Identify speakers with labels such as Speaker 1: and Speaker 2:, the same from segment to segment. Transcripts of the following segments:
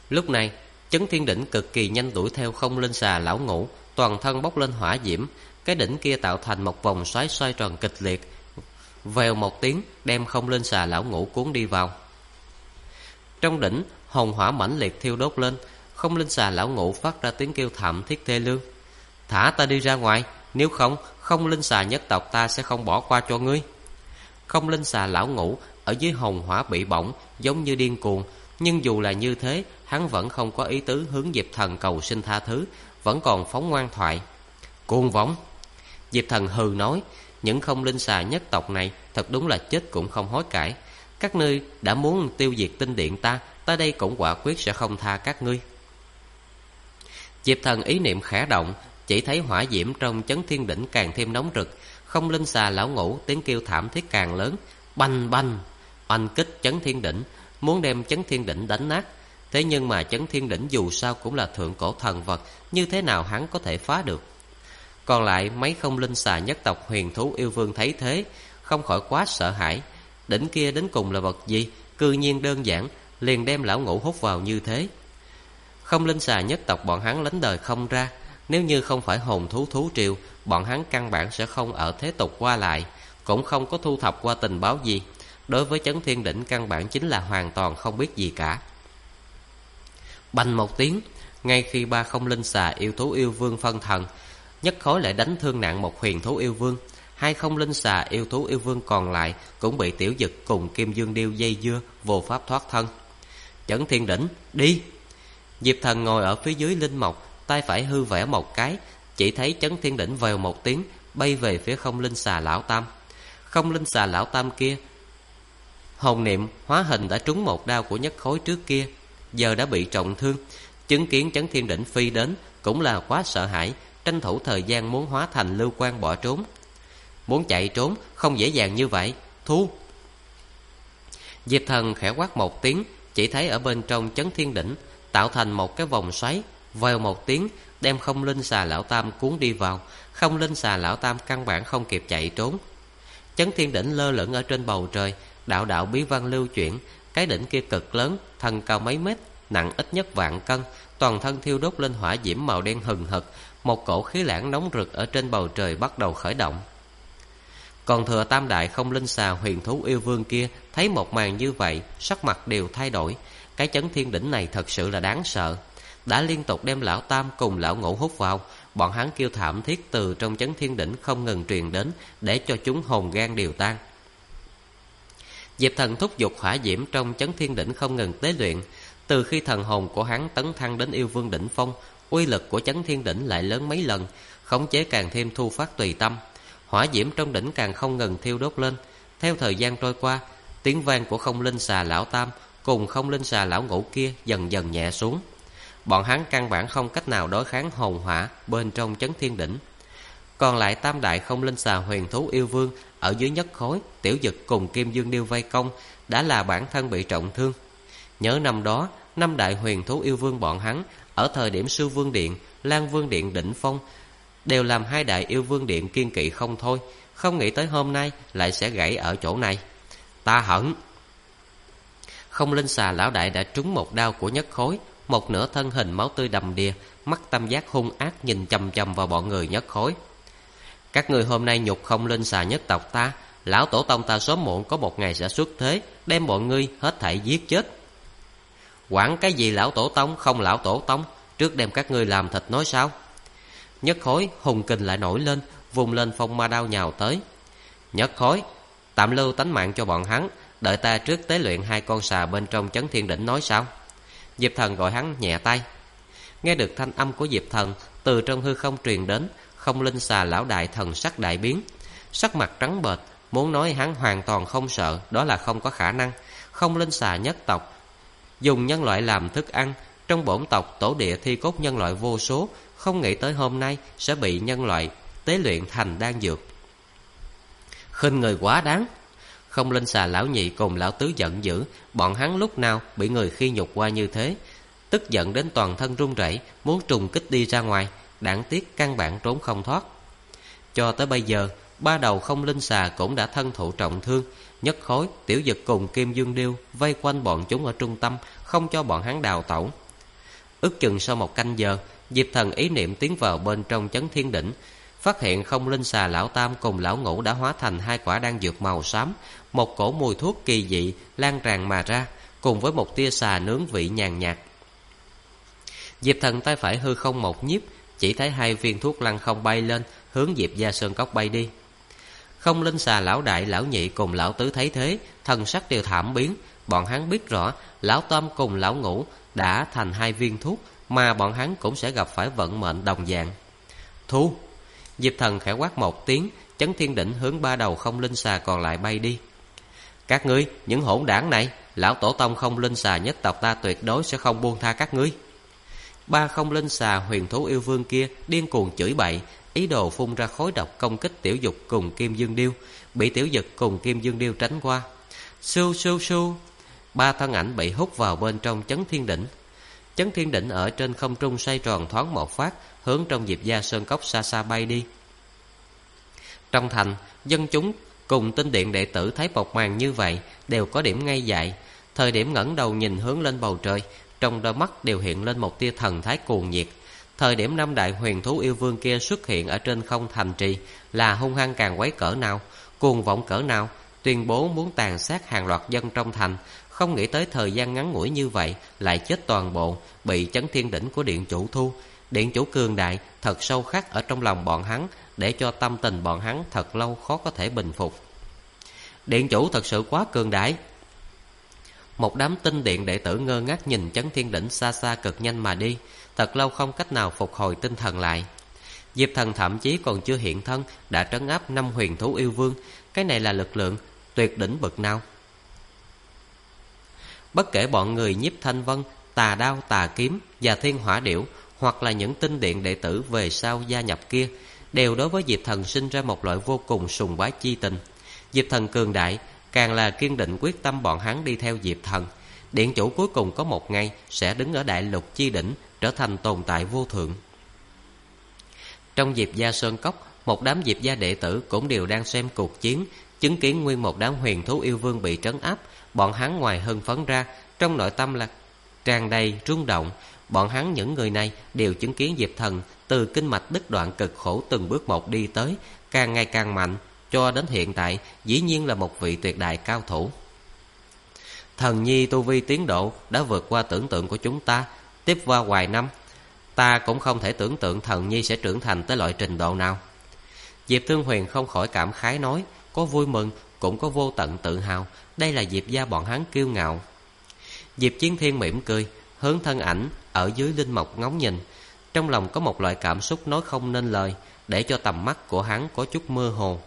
Speaker 1: Lúc này Chấn Thiên Đỉnh cực kỳ nhanh đuổi theo Không Linh Xà lão ngũ, toàn thân bốc lên hỏa diễm. Cái đỉnh kia tạo thành một vòng xoáy xoay tròn kịch liệt, vèo một tiếng đem Không Linh Xà lão ngũ cuốn đi vào. Trong đỉnh hồng hỏa mãnh liệt thiêu đốt lên. Không Linh Xà lão ngũ phát ra tiếng kêu thảm thiết thê lương. Thả ta đi ra ngoài, nếu không Không Linh Xà nhất tộc ta sẽ không bỏ qua cho ngươi. Không Linh Xà lão ngũ ở dưới hồng hỏa bị bỏng giống như điên cuồng, nhưng dù là như thế hắn vẫn không có ý tứ hướng Diệp Thần cầu xin tha thứ, vẫn còn phóng ngoan thoại. Cuồng vọng! Diệp Thần hừ nói, những Không Linh Xà nhất tộc này thật đúng là chết cũng không hối cải. Các ngươi đã muốn tiêu diệt tinh điện ta, ta đây cũng quả quyết sẽ không tha các ngươi. Diệp Thần ý niệm khẽ động, chỉ thấy hỏa diễm trong Chấn Thiên Đỉnh càng thêm nóng rực. Không Linh Xà lão ngũ tiếng kêu thảm thiết càng lớn. Bành bành! Oanh kích Chấn Thiên Đỉnh, muốn đem Chấn Thiên Đỉnh đánh nát. Thế nhưng mà Chấn Thiên Đỉnh dù sao cũng là thượng cổ thần vật, như thế nào hắn có thể phá được? Còn lại mấy Không Linh Xà nhất tộc Huyền Thú Yêu Vương thấy thế, không khỏi quá sợ hãi. Đỉnh kia đến cùng là vật gì? Cư nhiên đơn giản liền đem lão ngũ hút vào như thế. Không Linh Xà nhất tộc bọn hắn lánh đời không ra. Nếu như không phải hồn thú thú triều, bọn hắn căn bản sẽ không ở thế tục qua lại, cũng không có thu thập qua tình báo gì. Đối với Chấn Thiên Đỉnh căn bản chính là hoàn toàn không biết gì cả. Bành một tiếng, ngay khi ba Không Linh Xà yêu thú yêu vương phân thần, nhất khối lại đánh thương nặng một Huyền Thú Yêu Vương. Hai Không Linh Xà yêu thú yêu vương còn lại cũng bị Tiểu Dực cùng Kim Dương Điêu dây dưa, vô pháp thoát thân. Chấn Thiên Đỉnh, đi! Diệp Thần ngồi ở phía dưới linh mộc, tay phải hư vẽ một cái, chỉ thấy Chấn Thiên Đỉnh vèo một tiếng bay về phía Không Linh Xà lão tam. Không Linh Xà lão tam kia hồn niệm hóa hình đã trúng một đao của nhất khối trước kia, giờ đã bị trọng thương. Chứng kiến Chấn Thiên Đỉnh phi đến cũng là quá sợ hãi, tranh thủ thời gian muốn hóa thành lưu quang bỏ trốn. Muốn chạy trốn không dễ dàng như vậy. Thu! Diệp Thần khẽ quát một tiếng, chỉ thấy ở bên trong Chấn Thiên Đỉnh tạo thành một cái vòng xoáy, vèo một tiếng đem Không Linh Xà lão tam cuốn đi vào. Không Linh Xà lão tam căn bản không kịp chạy trốn. Chấn Thiên Đỉnh lơ lửng ở trên bầu trời, đạo đạo bí văn lưu chuyển. Cái đỉnh kia cực lớn, thân cao mấy mét, nặng ít nhất vạn cân, toàn thân thiêu đốt lên hỏa diễm màu đen hừng hực. Một cổ khí lãng nóng rực ở trên bầu trời bắt đầu khởi động. Còn thừa tam đại Không Linh Xà Huyền Thú Yêu Vương kia thấy một màn như vậy, sắc mặt đều thay đổi. Cái Chấn Thiên Đỉnh này thật sự là đáng sợ. Đã liên tục đem lão tam cùng lão ngũ hút vào, bọn hắn kêu thảm thiết từ trong Chấn Thiên Đỉnh không ngừng truyền đến, để cho chúng hồn gan đều tan. Diệp Thần thúc giục hỏa diễm trong Chấn Thiên Đỉnh không ngừng tế luyện. Từ khi thần hồn của hắn tấn thăng đến yêu vương đỉnh phong, uy lực của Chấn Thiên Đỉnh lại lớn mấy lần, khống chế càng thêm thu phát tùy tâm. Hỏa diễm trong đỉnh càng không ngừng thiêu đốt lên. Theo thời gian trôi qua, tiếng vang của Không Linh Xà lão tam cùng Không Linh Xà lão ngũ kia dần dần nhẹ xuống. Bọn hắn căn bản không cách nào đối kháng hồn hỏa bên trong Chấn Thiên Đỉnh. Còn lại tam đại Không Linh Xà Huyền Thú Yêu Vương ở dưới nhất khối, Tiểu Dực cùng Kim Dương Điêu vây công, đã là bản thân bị trọng thương. Nhớ năm đó, năm đại Huyền Thú Yêu Vương bọn hắn ở thời điểm Sư Vương Điện, Lan Vương Điện đỉnh phong đều làm hai đại Yêu Vương Điện kiên kỵ không thôi. Không nghĩ tới hôm nay lại sẽ gãy ở chỗ này. Ta hận! Không Linh Xà lão đại đã trúng một đao của nhất khối, một nửa thân hình máu tươi đầm đìa, mắt tam giác hung ác nhìn chằm chằm vào bọn người nhất khối. Các người hôm nay nhục Không Linh Xà nhất tộc ta, lão tổ tông ta sớm muộn có một ngày sẽ xuất thế, đem bọn ngươi hết thảy giết chết. Quản cái gì lão tổ tông không lão tổ tông, trước đem các ngươi làm thịt nói sao? Nhất khối hùng kình lại nổi lên, vùng lên phong ma đao nhào tới. Nhất khối, tạm lưu tánh mạng cho bọn hắn, đợi ta trước tế luyện hai con xà bên trong Chấn Thiên Đỉnh nói sao? Diệp Thần gọi hắn nhẹ tay. Nghe được thanh âm của Diệp Thần từ trong hư không truyền đến, Không Linh Xà lão đại thần sắc đại biến, sắc mặt trắng bệch, muốn nói hắn hoàn toàn không sợ đó là không có khả năng. Không Linh Xà nhất tộc dùng nhân loại làm thức ăn, trong bổn tộc tổ địa thi cốt nhân loại vô số, không nghĩ tới hôm nay sẽ bị nhân loại tế luyện thành đan dược. Khinh người quá đáng! Không Linh Xà lão nhị cùng lão tứ giận dữ, bọn hắn lúc nào bị người khi nhục qua như thế, tức giận đến toàn thân run rẩy, muốn trùng kích đi ra ngoài, đáng tiếc căn bản trốn không thoát. Cho tới bây giờ, ba đầu Không Linh Xà cũng đã thân thụ trọng thương. Nhất khối, Tiểu Dực cùng Kim Dương Điêu vây quanh bọn chúng ở trung tâm, không cho bọn hắn đào tẩu. Ước chừng sau 1 canh giờ, Diệp Thần ý niệm tiến vào bên trong Chấn Thiên Đỉnh, phát hiện Không Linh Xà lão tam cùng lão ngũ đã hóa thành 2 quả đan dược màu xám. Một cổ mùi thuốc kỳ dị lan tràn mà ra, cùng với một tia xà nướng vị nhàn nhạt. Diệp Thần tay phải hư không một nhiếp, chỉ thấy 2 viên thuốc lăng không bay lên, hướng Diệp Gia Sơn Cốc bay đi. Không Linh Xà lão đại, lão nhị cùng lão tứ thấy thế, thần sắc đều thảm biến. Bọn hắn biết rõ lão tam cùng lão ngũ đã thành 2 viên thuốc, mà bọn hắn cũng sẽ gặp phải vận mệnh đồng dạng. Thu! Diệp Thần khẽ quát một tiếng, Chấn Thiên Đỉnh hướng 3 đầu Không Linh Xà còn lại bay đi. Các ngươi, những hỗn đảng này, lão tổ tông Không Linh Xà nhất tộc ta tuyệt đối sẽ không buông tha các ngươi. 3 Không Linh Xà huyền thú yêu vương kia điên cuồng chửi bậy, ý đồ phun ra khói độc công kích Tiểu Dục cùng Kim Dương Điêu, bị Tiểu Dục cùng Kim Dương Điêu tránh qua. Sưu sưu sưu, 3 thân ảnh bị hút vào bên trong Chấn Thiên Đỉnh. Chấn Thiên Đỉnh ở trên không trung xoay tròn thoáng một phát, hướng trong Diệp Gia Sơn Cốc xa xa bay đi. Trong thành, dân chúng cùng tinh điện đệ tử thấy một màn như vậy đều có điểm ngây dại. Thời điểm ngẩng đầu nhìn hướng lên bầu trời, trong đôi mắt đều hiện lên một tia thần thái cuồng nhiệt. Thời điểm 5 đại huyền thú yêu vương kia xuất hiện ở trên không thành trì là hung hăng càng quấy cỡ nào, cuồng vọng cỡ nào, tuyên bố muốn tàn sát hàng loạt dân trong thành. Không nghĩ tới thời gian ngắn ngủi như vậy lại chết toàn bộ, bị Chấn Thiên Đỉnh của điện chủ thu. Điện chủ cường đại thật sâu khắc ở trong lòng bọn hắn, để cho tâm tình bọn hắn thật lâu khó có thể bình phục. Điện chủ thật sự quá cường đại. Một đám tinh điện đệ tử ngơ ngác nhìn Chấn Thiên Đỉnh xa xa cực nhanh mà đi, thật lâu không cách nào phục hồi tinh thần lại. Diệp Thần thậm chí còn chưa hiện thân đã trấn áp 5 huyền thú yêu vương. Cái này là lực lượng tuyệt đỉnh bậc nào? Bất kể bọn người Nhiếp Thanh Vân, Tà Đao, Tà Kiếm và Thiên Hỏa Điểu, hoặc là những tinh điện đệ tử về sau gia nhập kia, đều đối với Diệp Thần sinh ra một loại vô cùng sùng bái chi tình. Diệp Thần cường đại, càng là kiên định quyết tâm bọn hắn đi theo Diệp Thần. Điện chủ cuối cùng có một ngày sẽ đứng ở đại lục chi đỉnh, trở thành tồn tại vô thượng. Trong Diệp Gia Sơn Cốc, một đám Diệp Gia đệ tử cũng đều đang xem cuộc chiến, chứng kiến nguyên một đám huyền thú yêu vương bị trấn áp. Bọn hắn ngoài hưng phấn ra, trong nội tâm là tràn đầy rung động. Bọn hắn những người này đều chứng kiến Diệp Thần từ kinh mạch đứt đoạn cực khổ từng bước một đi tới, càng ngày càng mạnh, cho đến hiện tại dĩ nhiên là một vị tuyệt đại cao thủ. Thần nhi tu vi tiến độ đã vượt qua tưởng tượng của chúng ta. Tiếp qua vài năm, ta cũng không thể tưởng tượng thần nhi sẽ trưởng thành tới loại trình độ nào. Diệp Thương Huyền không khỏi cảm khái nói, có vui mừng cũng có vô tận tự hào. Đây là Diệp gia bọn hắn kiêu ngạo. Diệp Chiến Thiên mỉm cười, hướng thân ảnh ở dưới linh mộc ngóng nhìn. Trong lòng có một loại cảm xúc nói không nên lời, để cho tầm mắt của hắn có chút mơ hồ.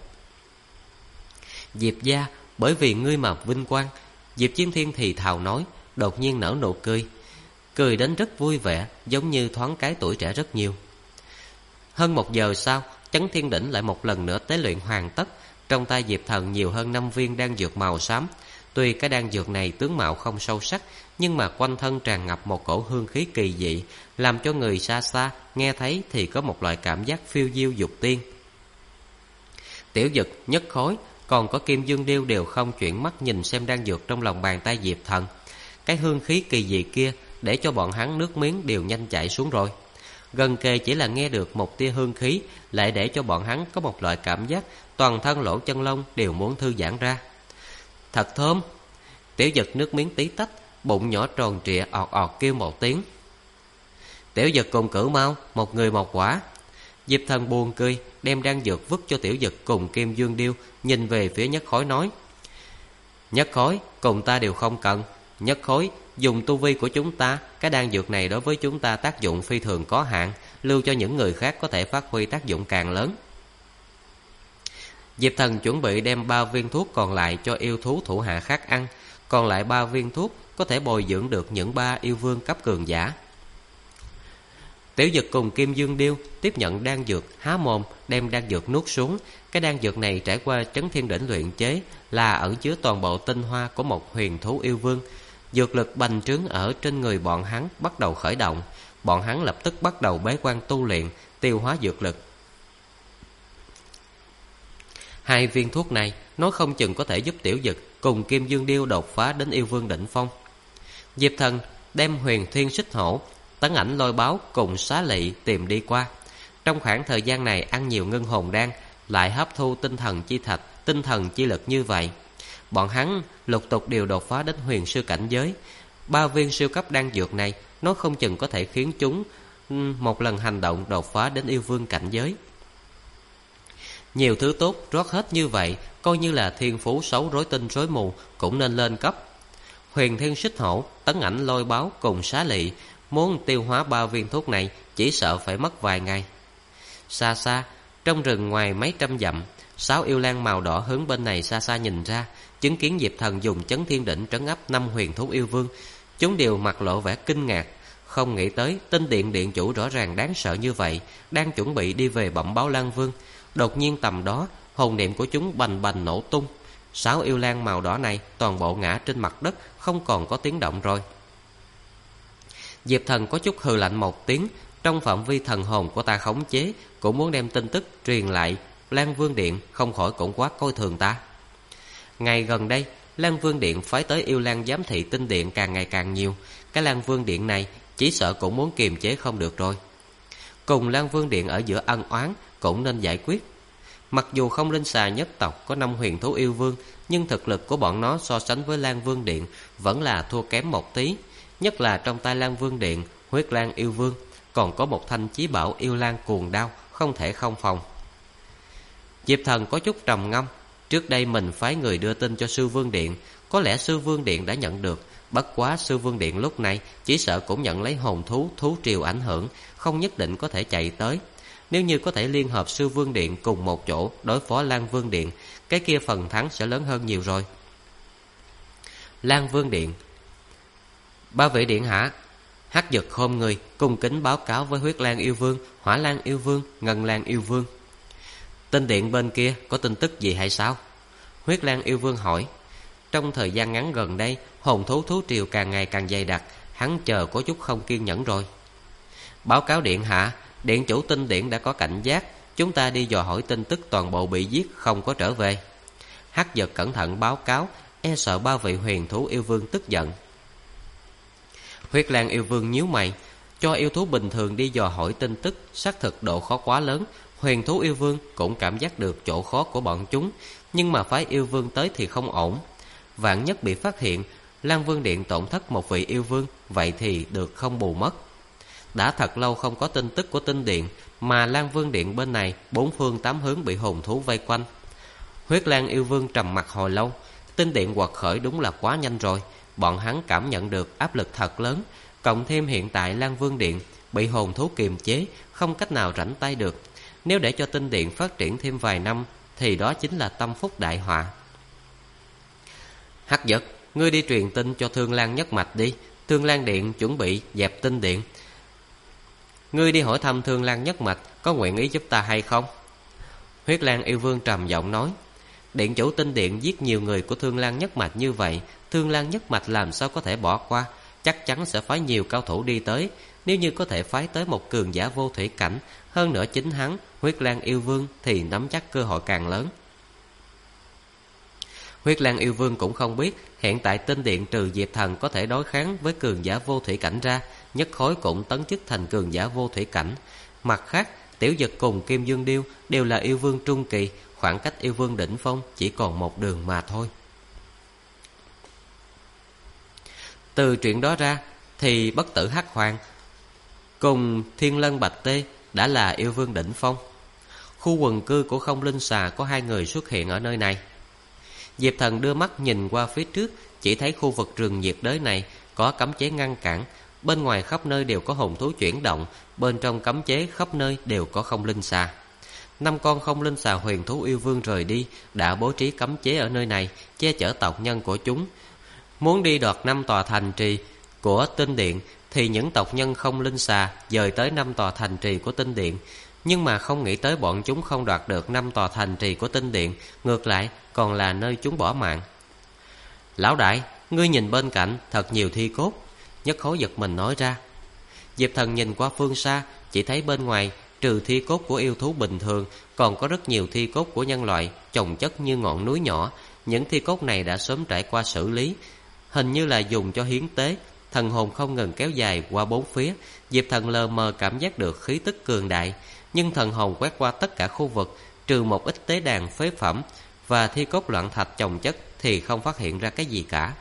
Speaker 1: Diệp gia, bởi vì ngươi mà vinh quang. Diệp Chiến Thiên thì thào nói, đột nhiên nở nụ cười. Cười đến rất vui vẻ, giống như thoáng cái tuổi trẻ rất nhiều. Hơn 1 giờ sau, Chấn Thiên Đỉnh lại một lần nữa tế luyện hoàn tất. Trong tay Diệp Thần nhiều hơn 5 viên đan dược màu xám. Tuy cái đan dược này tướng mạo không sâu sắc, nhưng mà quanh thân tràn ngập một cổ hương khí kỳ dị, làm cho người xa xa nghe thấy thì có một loại cảm giác phiêu diêu dục tiên. Tiểu Dực, Nhất Khối, còn có Kim Dương Điêu đều không chuyển mắt nhìn xem đan dược trong lòng bàn tay Diệp Thần. Cái hương khí kỳ dị kia để cho bọn hắn nước miếng đều nhanh chảy xuống rồi. Gần kề chỉ là nghe được một tia hương khí lại để cho bọn hắn có một loại cảm giác toàn thân lỗ chân lông đều muốn thư giãn ra. Thật thơm. Tiểu Dực nước miếng tí tách, bụng nhỏ tròn trịa ọt ọt kêu một tiếng. Tiểu Dực cùng Cửu Mao, một người một quả. Diệp Thần buồn cười, đem đan dược vứt cho Tiểu Dực cùng Kim Dương Điêu, nhìn về phía Nhất Khối nói, Nhất Khối cùng ta đều không cần. Nhất Khối, dùng tu vi của chúng ta, cái đan dược này đối với chúng ta tác dụng phi thường có hạn, lưu cho những người khác có thể phát huy tác dụng càng lớn. Diệp Thần chuẩn bị đem 3 viên thuốc còn lại cho yêu thú thủ hạ khác ăn, còn lại 3 viên thuốc có thể bồi dưỡng được những 3 yêu vương cấp cường giả. Tiểu Dực cùng Kim Dương Điêu tiếp nhận đan dược, há mồm đem đan dược nuốt xuống. Cái đan dược này trải qua Chấn Thiên Đỉnh luyện chế, là ẩn chứa toàn bộ tinh hoa của một huyền thú yêu vương. Dược lực bành trướng ở trên người bọn hắn bắt đầu khởi động. Bọn hắn lập tức bắt đầu bế quan tu luyện, tiêu hóa dược lực. 2 viên thuốc này nói không chừng có thể giúp Tiểu Dực cùng Kim Dương Điêu đột phá đến yêu vương đỉnh phong. Diệp Thần đem Huyền Thiên Xích Hổ Tấn Ảnh, Lôi Báo cùng Xá Lị tìm đi qua. Trong khoảng thời gian này ăn nhiều ngân hồn đan, lại hấp thu tinh thần chi thạch, tinh thần chi lực như vậy, bọn hắn lục tục đều đột phá đến huyền sư cảnh giới. 3 viên siêu cấp đan dược này nó không chừng có thể khiến chúng một lần hành động đột phá đến yêu vương cảnh giới. Nhiều thứ tốt rót hết như vậy, coi như là thiên phú xấu rối tinh rối mù cũng nên lên cấp. Huyền Thiên Xích Hổ, Tấn Ảnh, Lôi Báo cùng Xá Lị muốn tiêu hóa 3 viên thuốc này chỉ sợ phải mất vài ngày. Xa xa, trong rừng ngoài mấy trăm dặm, 6 yêu lang màu đỏ hướng bên này xa xa nhìn ra, chứng kiến Diệp Thần dùng chấn thiên đỉnh trấn áp 5 huyền thú yêu vương. Chúng đều mặt lộ vẻ kinh ngạc, không nghĩ tới tinh điện điện chủ rõ ràng đáng sợ như vậy, đang chuẩn bị đi về bẩm báo Lang Vương. Đột nhiên tầm đó, hồn niệm của chúng bành bành nổ tung. 6 yêu lang màu đỏ này toàn bộ ngã trên mặt đất, không còn có tiếng động rồi. Diệp Thần có chút hừ lạnh một tiếng, trong phạm vi thần hồn của ta khống chế, cũng muốn đem tin tức truyền lại Lan Vương Điện, không khỏi cũng quá coi thường ta. Ngày gần đây, Lan Vương Điện phái tới yêu lang giám thị tinh điện càng ngày càng nhiều. Cái Lan Vương Điện này chỉ sợ cũng muốn kiềm chế không được rồi. Cùng Lan Vương Điện ở giữa ân oán cũng nên giải quyết. Mặc dù Không Linh Xà nhất tộc có 5 huyền thú yêu vương, nhưng thực lực của bọn nó so sánh với Lan Vương Điện vẫn là thua kém một tí. Nhất là trong tay Lan Vương Điện, Huyết Lang yêu vương còn có một thanh chí bảo yêu lang cuồng đao, không thể không phòng. Diệp Thần có chút trầm ngâm. Trước đây mình phái người đưa tin cho Sư Vương Điện, có lẽ Sư Vương Điện đã nhận được. Bất quá Sư Vương Điện lúc này chỉ sợ cũng nhận lấy hồn thú, thú triều ảnh hưởng, không nhất định có thể chạy tới. Nếu như có thể liên hợp Sư Vương Điện cùng một chỗ đối phó Lan Vương Điện, cái kia phần thắng sẽ lớn hơn nhiều rồi. Lan Vương Điện: 3 vị điện hạ. Hắc Dực khom người cung kính báo cáo với Huyết Lang yêu vương, Hỏa Lang yêu vương, Ngân Lang yêu vương. Tinh điện bên kia có tin tức gì hay sao? Huyết Lang yêu vương hỏi. Trong thời gian ngắn gần đây, hồn thú thú triều càng ngày càng dày đặc, hắn chờ có chút không kiên nhẫn rồi. Báo cáo điện hạ, điện chủ tinh điện đã có cảnh giác, chúng ta đi dò hỏi tin tức toàn bộ bị giết, không có trở về. Hắc Dực cẩn thận báo cáo, e sợ 3 vị huyền thú yêu vương tức giận. Huyết Lang yêu vương nhíu mày, cho yêu thú bình thường đi dò hỏi tin tức xác thực độ khó quá lớn. Huyền thú yêu vương cũng cảm giác được chỗ khó của bọn chúng, nhưng mà phái yêu vương tới thì không ổn. Vạn nhất bị phát hiện Lan Vương Điện tổn thất một vị yêu vương, vậy thì được không bù mất. Đã thật lâu không có tin tức của tinh điện, mà Lan Vương Điện bên này 4 phương 8 hướng bị hồn thú vây quanh. Huyết Lang yêu vương trầm mặt hồi lâu. Tinh điện quật khởi đúng là quá nhanh rồi. Bọn hắn cảm nhận được áp lực thật lớn, cộng thêm hiện tại Lan Vương Điện bị hồn thú kiềm chế, không cách nào rảnh tay được. Nếu để cho tinh điện phát triển thêm vài năm thì đó chính là tâm phúc đại họa. Hắc Dực, ngươi đi truyền tin cho Thương Lan nhất mạch đi. Thương Lan Điện chuẩn bị dẹp tinh điện. Ngươi đi hỏi thăm Thương Lan nhất mạch có nguyện ý giúp ta hay không? Huyết Lang yêu vương trầm giọng nói. Điện chủ tinh điện giết nhiều người của Thương Lan nhất mạch như vậy, Thương Lan nhất mạch làm sao có thể bỏ qua, chắc chắn sẽ phái nhiều cao thủ đi tới. Nếu như có thể phái tới một cường giả vô thủy cảnh, hơn nữa chính hắn, Huyết Lang yêu vương, thì nắm chắc cơ hội càng lớn. Huyết Lang yêu vương cũng không biết, hiện tại tinh điện trừ Diệp Thần có thể đối kháng với cường giả vô thủy cảnh ra, nhất khối cũng tấn chức thành cường giả vô thủy cảnh. Mặt khác, Tiểu Dực cùng Kim Dương Điêu đều là yêu vương trung kỳ, khoảng cách yêu vương đỉnh phong chỉ còn một đường mà thôi. Từ chuyện đó ra thì Bất Tử Hắc Hoàng cùng Thiên Lân Bạch Tê đã là yêu vương đỉnh phong. Khu quần cư của Không Linh Xà có 2 người xuất hiện ở nơi này. Diệp Thần đưa mắt nhìn qua phía trước, chỉ thấy khu vực rừng nhiệt đới này có cấm chế ngăn cản. Bên ngoài khắp nơi đều có hồn thú chuyển động, bên trong cấm chế khắp nơi đều có Không Linh Xà. 5 con Không Linh Xà huyền thú yêu vương rời đi, đã bố trí cấm chế ở nơi này, che chở tộc nhân của chúng. Muốn đi đoạt 5 tòa thành trì của tinh điện thì những tộc nhân Không Linh Xà dời tới 5 tòa thành trì của tinh điện. Nhưng mà không nghĩ tới bọn chúng không đoạt được 5 tòa thành trì của tinh điện, ngược lại còn là nơi chúng bỏ mạng. Lão đại, ngươi nhìn bên cạnh thật nhiều thi cốt. Nhất Khối giật mình nói ra. Diệp Thần nhìn qua phương xa, chỉ thấy bên ngoài trừ thi cốt của yêu thú bình thường, còn có rất nhiều thi cốt của nhân loại chồng chất như ngọn núi nhỏ. Những thi cốt này đã sớm trải qua xử lý, hình như là dùng cho hiến tế. thần hồn không ngừng kéo dài qua bốn phía. Diệp Thần lờ mờ cảm giác được khí tức cường đại, nhưng thần hồn quét qua tất cả khu vực, trừ một ít tế đàn phế phẩm và thi cốt loạn thạch chồng chất thì không phát hiện ra cái gì cả.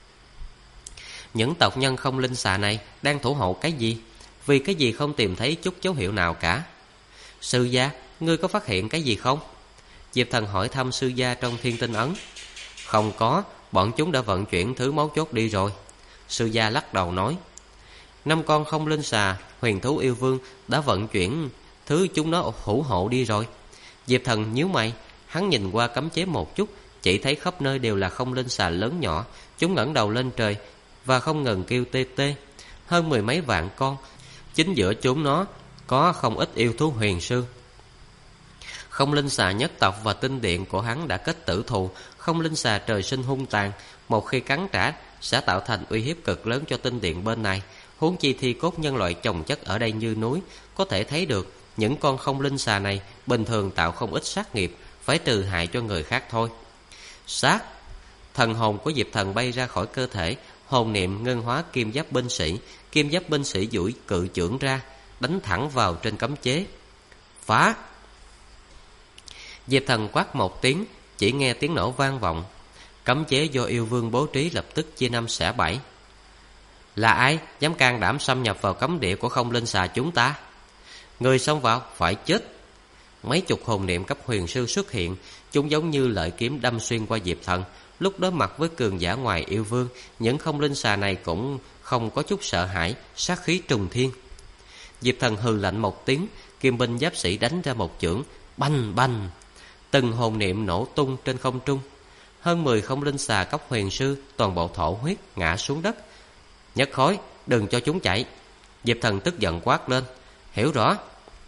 Speaker 1: Những tộc nhân không linh xà này đang thủ hộ cái gì? Vì cái gì không tìm thấy chút dấu hiệu nào cả? Sư gia, ngươi có phát hiện cái gì không? Diệp Thần hỏi thăm sư gia trong thiên tinh ấn. Không có, bọn chúng đã vận chuyển thứ mấu chốt đi rồi. Sư gia lắc đầu nói. 5 con không linh xà, huyền thú yêu vương đã vận chuyển thứ chúng nó hữu hộ đi rồi. Diệp Thần nhíu mày, hắn nhìn qua cấm chế một chút, chỉ thấy khắp nơi đều là không linh xà lớn nhỏ. Chúng ngẩng đầu lên trời và không ngừng kêu tê tê. Hơn 10 mấy vạn con. Chính giữa chúng nó có không ít yêu thú huyền sư. Không linh xà nhất tộc và tinh điện của hắn đã kết tử thù. Không linh xà trời sinh hung tàn, một khi cắn trả sẽ tạo thành uy hiếp cực lớn cho tinh điện bên này. Huống chi thi cốt nhân loại chồng chất ở đây như núi, có thể thấy được những con không linh xà này bình thường tạo không ít sát nghiệp, phải trừ hại cho người khác thôi. Sát! Thần hồn của Diệp Thần bay ra khỏi cơ thể, hồn niệm ngân hóa kim giáp binh sĩ. Kim giáp binh sĩ duỗi cự chưởng ra, đánh thẳng vào trên cấm chế. Phá! Diệp Thần quát một tiếng, chỉ nghe tiếng nổ vang vọng. Cấm chế do yêu vương bố trí lập tức chia 5 xẻ 7. Là ai dám can đảm xâm nhập vào cấm địa của không linh xà chúng ta? Người xông vào phải chết. Mấy chục hồn niệm cấp huyền sư xuất hiện, chúng giống như lợi kiếm đâm xuyên qua Diệp Thần. Lúc đối mặt với cường giả ngoài yêu vương, những không linh xà này cũng không có chút sợ hãi, sát khí trùng thiên. Diệp Thần hừ lạnh một tiếng, kim binh giáp sĩ đánh ra một chưởng, bành bành. Từng hồn niệm nổ tung trên không trung. Hơn 10 không linh xà cấp huyền sư toàn bộ thổ huyết ngã xuống đất. Nhất Khối, đừng cho chúng chạy. Diệp Thần tức giận quát lên. Hiểu rõ.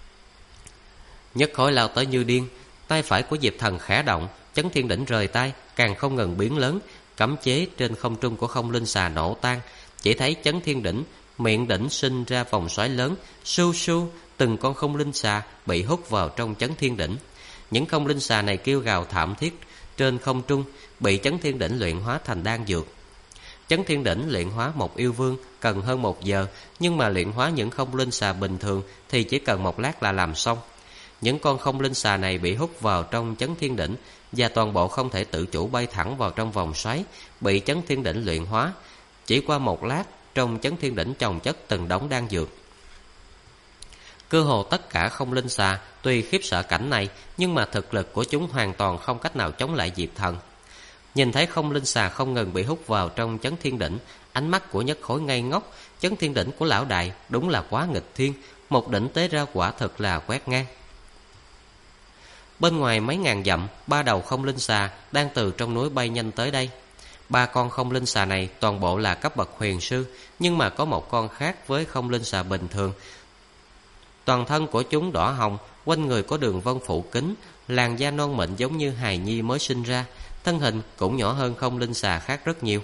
Speaker 1: Nhất Khối lao tới như điên. Tay phải của Diệp Thần khẽ động, chấn thiên đỉnh rời tay, càng không ngừng biến lớn. Cấm chế trên không trung của không linh xà nổ tan. Chỉ thấy chấn thiên đỉnh, miệng đỉnh sinh ra vòng xoáy lớn. Su su, từng con không linh xà bị hút vào trong chấn thiên đỉnh. Những không linh xà này kêu gào thảm thiết trên không trung, bị chấn thiên đỉnh luyện hóa thành đan dược. Chấn thiên đỉnh luyện hóa một yêu vương cần hơn 1 giờ, nhưng mà luyện hóa những không linh xà bình thường thì chỉ cần 1 lát là làm xong. Những con không linh xà này bị hút vào trong chấn thiên đỉnh và toàn bộ không thể tự chủ bay thẳng vào trong vòng xoáy, bị chấn thiên đỉnh luyện hóa. Chỉ qua 1 lát, trong chấn thiên đỉnh chồng chất từng đống đan dược. Cơ hồ tất cả không linh xà tuy khiếp sợ cảnh này, nhưng mà thực lực của chúng hoàn toàn không cách nào chống lại Diệp Thần. Nhìn thấy không linh xà không ngừng bị hút vào trong chấn thiên đỉnh, ánh mắt của Nhất Khối ngây ngốc. Chấn thiên đỉnh của lão đại đúng là quá nghịch thiên, một đỉnh tế ra quả thật là quét ngang. Bên ngoài mấy ngàn dặm, 3 đầu không linh xà đang từ trong núi bay nhanh tới đây. 3 con không linh xà này toàn bộ là cấp bậc huyền sư, nhưng mà có một con khác với không linh xà bình thường. Toàn thân của chúng đỏ hồng, quanh người có đường vân phủ kính, làn da non mịn giống như hài nhi mới sinh ra, thân hình cũng nhỏ hơn không linh xà khác rất nhiều.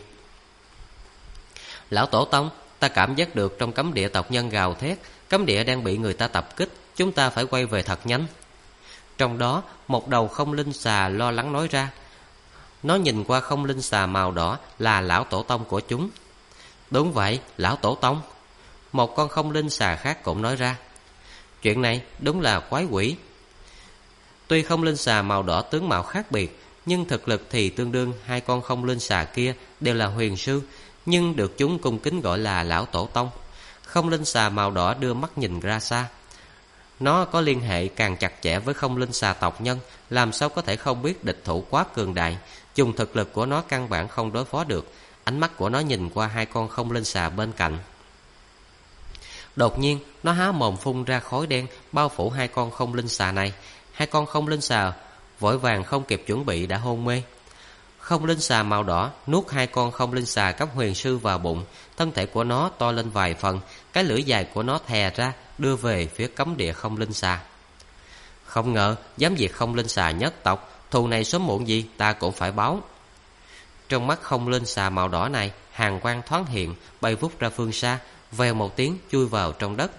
Speaker 1: Lão Tổ Tông, ta cảm giác được trong cấm địa tộc nhân gào thét, cấm địa đang bị người ta tập kích, chúng ta phải quay về thật nhanh. Trong đó, một đầu không linh xà lo lắng nói ra. Nó nhìn qua không linh xà màu đỏ là lão tổ tông của chúng. Đúng vậy, lão tổ tông. Một con không linh xà khác cũng nói ra. Chuyện này đúng là quái quỷ. Tuy không linh xà màu đỏ tướng mạo khác biệt, nhưng thực lực thì tương đương. 2 con không linh xà kia đều là huyền sư, nhưng được chúng cung kính gọi là lão tổ tông. Không linh xà màu đỏ đưa mắt nhìn ra xa. Nó có liên hệ càng chặt chẽ với không linh xà tộc nhân, làm sao có thể không biết địch thủ quá cường đại. Dùng thực lực của nó căn bản không đối phó được. Ánh mắt của nó nhìn qua 2 con không linh xà bên cạnh. Đột nhiên nó há mồm phun ra khói đen bao phủ 2 con không linh xà này. 2 con không linh xà vội vàng không kịp chuẩn bị đã hôn mê. Không linh xà màu đỏ nuốt 2 con không linh xà cấp huyền sư vào bụng. Thân thể của nó to lên vài phần, cái lưỡi dài của nó thè ra đưa về phía cấm địa không linh xà. Không ngờ dám diệt không linh xà nhất tộc, thù này sớm muộn gì ta cũng phải báo. Trong mắt không linh xà màu đỏ này, hàn quang thoáng hiện, bay vút ra phương xa, vèo một tiếng chui vào trong đất.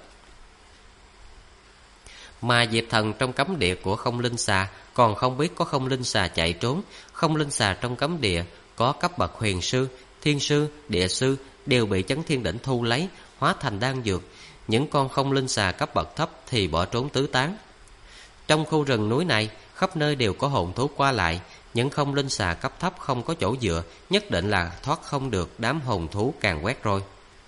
Speaker 1: Mà Diệp Thần trong cấm địa của không linh xà còn không biết có không linh xà chạy trốn. Không linh xà trong cấm địa có cấp bậc huyền sư thiên sư, địa sư đều bị Chấn Thiên Đỉnh thu lấy, hóa thành đan dược. Những con không linh xà cấp bậc thấp thì bỏ trốn tứ tán. Trong khu rừng núi này, khắp nơi đều có hồn thú qua lại. Những không linh xà cấp thấp không có chỗ dựa, nhất định là thoát không được đám hồn thú càn quét rồi.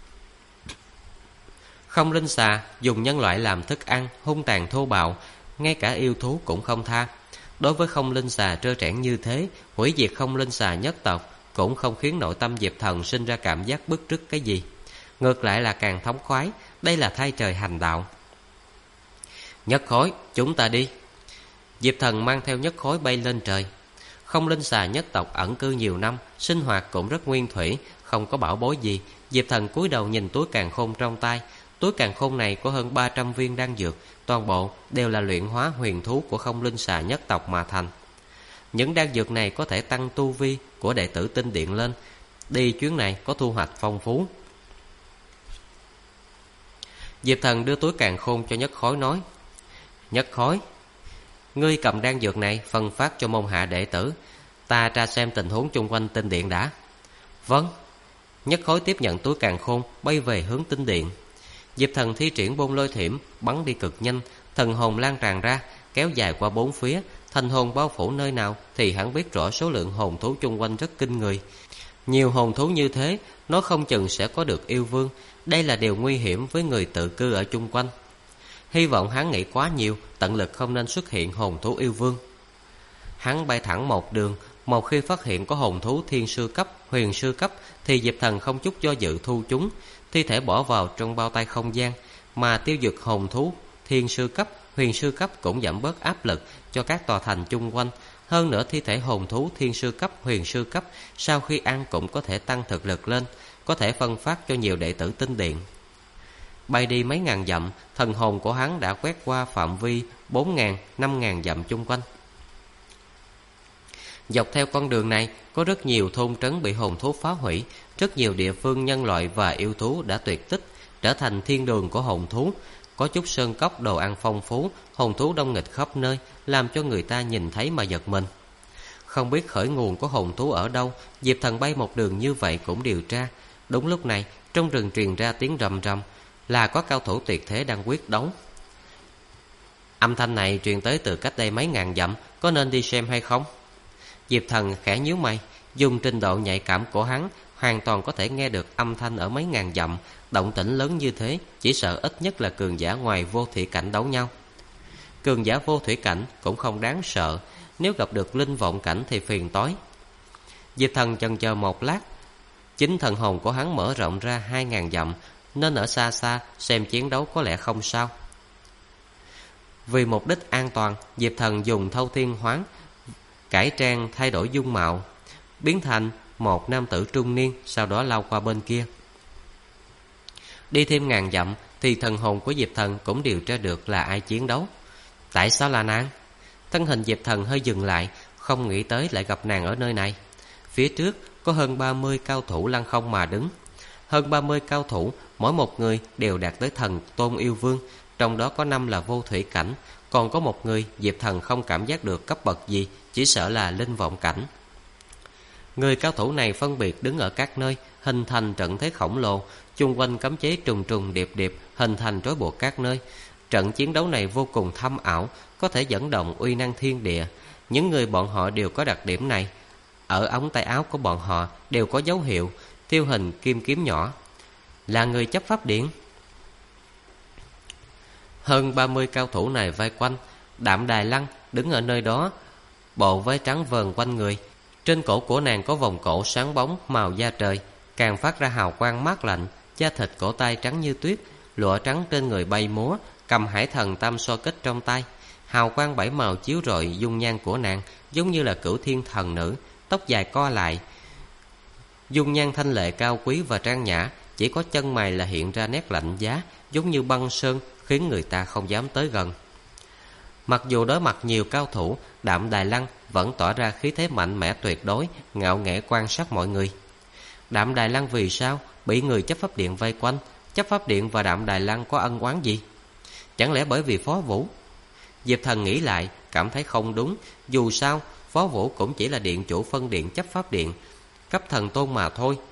Speaker 1: Không linh xà dùng nhân loại làm thức ăn, hung tàn thô bạo, ngay cả yêu thú cũng không tha. Đối với không linh xà trơ trẽn như thế, hủy diệt không linh xà nhất tộc cũng không khiến nội tâm Diệp Thần sinh ra cảm giác bức rứt cái gì. Ngược lại là càng thống khoái, đây là thay trời hành đạo. Nhất khối, chúng ta đi. Diệp Thần mang theo nhất khối bay lên trời. Không linh xà nhất tộc ẩn cư nhiều năm, sinh hoạt cũng rất nguyên thủy, không có bảo bối gì. Diệp Thần cúi đầu nhìn túi càn khôn trong tay. Túi càn khôn này có hơn 300 viên đan dược, toàn bộ đều là luyện hóa huyền thú của không linh xà nhất tộc mà thành. Những đan dược này có thể tăng tu vi của đệ tử tinh điện lên. Đi chuyến này có thu hoạch phong phú. Diệp Thần đưa túi càn khôn cho Nhất Khối nói: Nhất Khối, ngươi cầm đan dược này phân phát cho môn hạ đệ tử. Ta tra xem tình huống chung quanh tinh điện đã. Vâng. Nhất Khối tiếp nhận túi càn khôn, bay về hướng tinh điện. Diệp Thần thi triển Bôn Lôi Thiểm, bắn đi cực nhanh, thần hồn lan tràn ra, kéo dài qua bốn phía. Thần hồn bao phủ nơi nào thì hắn biết rõ số lượng hồn thú chung quanh rất kinh người. Nhiều hồn thú như thế, nó không chừng sẽ có được yêu vương. Đây là điều nguy hiểm với người tự cư ở chung quanh. Hy vọng hắn nghĩ quá nhiều, tận lực không nên xuất hiện hồn thú yêu vương. Hắn bay thẳng một đường. Một khi phát hiện có hồn thú thiên sư cấp, huyền sư cấp thì Diệp Thần không chút do dự thu chúng, thi thể bỏ vào trong bao tay không gian, mà tiêu diệt hồn thú thiên sư cấp, huyền sư cấp cũng giảm bớt áp lực cho các tòa thành chung quanh. Hơn nữa thi thể hồn thú thiên sư cấp, huyền sư cấp sau khi ăn cũng có thể tăng thực lực lên, có thể phân phát cho nhiều đệ tử tinh điện. Bay đi mấy ngàn dặm, thần hồn của hắn đã quét qua phạm vi 4.000, 5.000 dặm chung quanh. Dọc theo con đường này có rất nhiều thôn trấn bị hồn thú phá hủy, rất nhiều địa phương nhân loại và yêu thú đã tuyệt tích, trở thành thiên đường của hồn thú. Có chút sơn cốc đồ ăn phong phú, hồn thú đông nghịch khắp nơi, làm cho người ta nhìn thấy mà giật mình. Không biết khởi nguồn của hồn thú ở đâu, Diệp Thần bay một đường như vậy cũng điều tra. Đúng lúc này, trong rừng truyền ra tiếng rầm rầm, là có cao thủ tuyệt thế đang quyết đấu. Âm thanh này truyền tới từ cách đây mấy ngàn dặm, có nên đi xem hay không? Diệp Thần khẽ nhíu mày, dùng trình độ nhạy cảm của hắn hoàn toàn có thể nghe được âm thanh ở mấy ngàn dặm. Động tĩnh lớn như thế, chỉ sợ ít nhất là cường giả ngoài vô thủy cảnh đấu nhau. Cường giả vô thủy cảnh cũng không đáng sợ, nếu gặp được linh vọng cảnh thì phiền toái. Diệp Thần chần chờ một lát, chính thần hồn của hắn mở rộng ra 2.000 dặm, nên ở xa xa xem chiến đấu có lẽ không sao. Vì mục đích an toàn, Diệp Thần dùng Thâu Thiên Hoán cải trang thay đổi dung mạo, biến thành một nam tử trung niên, sau đó lao qua bên kia. Đi thêm ngàn dặm thì thần hồn của Diệp Thần cũng điều tra được là ai chiến đấu. Tại sao là nàng? Thân hình Diệp Thần hơi dừng lại, không nghĩ tới lại gặp nàng ở nơi này. Phía trước có hơn 30 cao thủ lăng không mà đứng. Hơn 30 cao thủ, mỗi một người đều đạt tới thần tôn yêu vương, trong đó có 5 là vô thủy cảnh, còn có một người Diệp Thần không cảm giác được cấp bậc gì, chỉ sợ là linh vọng cảnh. Người cao thủ này phân biệt đứng ở các nơi, hình thành trận thế khổng lồ, chung quanh cấm chế trùng trùng điệp điệp, hình thành trói buộc các nơi. Trận chiến đấu này vô cùng thâm ảo, có thể dẫn động uy năng thiên địa. Những người bọn họ đều có đặc điểm này. Ở ống tay áo của bọn họ đều có dấu hiệu tiêu hình kim kiếm nhỏ, là người chấp pháp điện. Hơn 30 cao thủ này vây quanh Đạm Đài Lăng, đứng ở nơi đó, bộ váy trắng vờn quanh người. Trên cổ của nàng có vòng cổ sáng bóng màu da trời, càng phát ra hào quang mát lạnh. Da thịt cổ tay trắng như tuyết, lụa trắng trên người bay múa, cầm hải thần tam so kích trong tay. Hào quang bảy màu chiếu rọi dung nhan của nàng, giống như là cửu thiên thần nữ. Tóc dài co lại, dung nhan thanh lệ cao quý và trang nhã, chỉ có chân mày là hiện ra nét lạnh giá, giống như băng sơn, khiến người ta không dám tới gần. Mặc dù đối mặt nhiều cao thủ, Đạm Đài Lăng vẫn tỏ ra khí thế mạnh mẽ tuyệt đối, ngạo nghễ quan sát mọi người. Đạm Đài Lăng vì sao bị người chấp pháp điện vây quanh? Chấp pháp điện và Đạm Đài Lăng có ân oán gì? Chẳng lẽ bởi vì Phó Vũ? Diệp Thần nghĩ lại, cảm thấy không đúng. Dù sao, Phó Vũ cũng chỉ là điện chủ phân điện chấp pháp điện, cấp thần tôn mà thôi.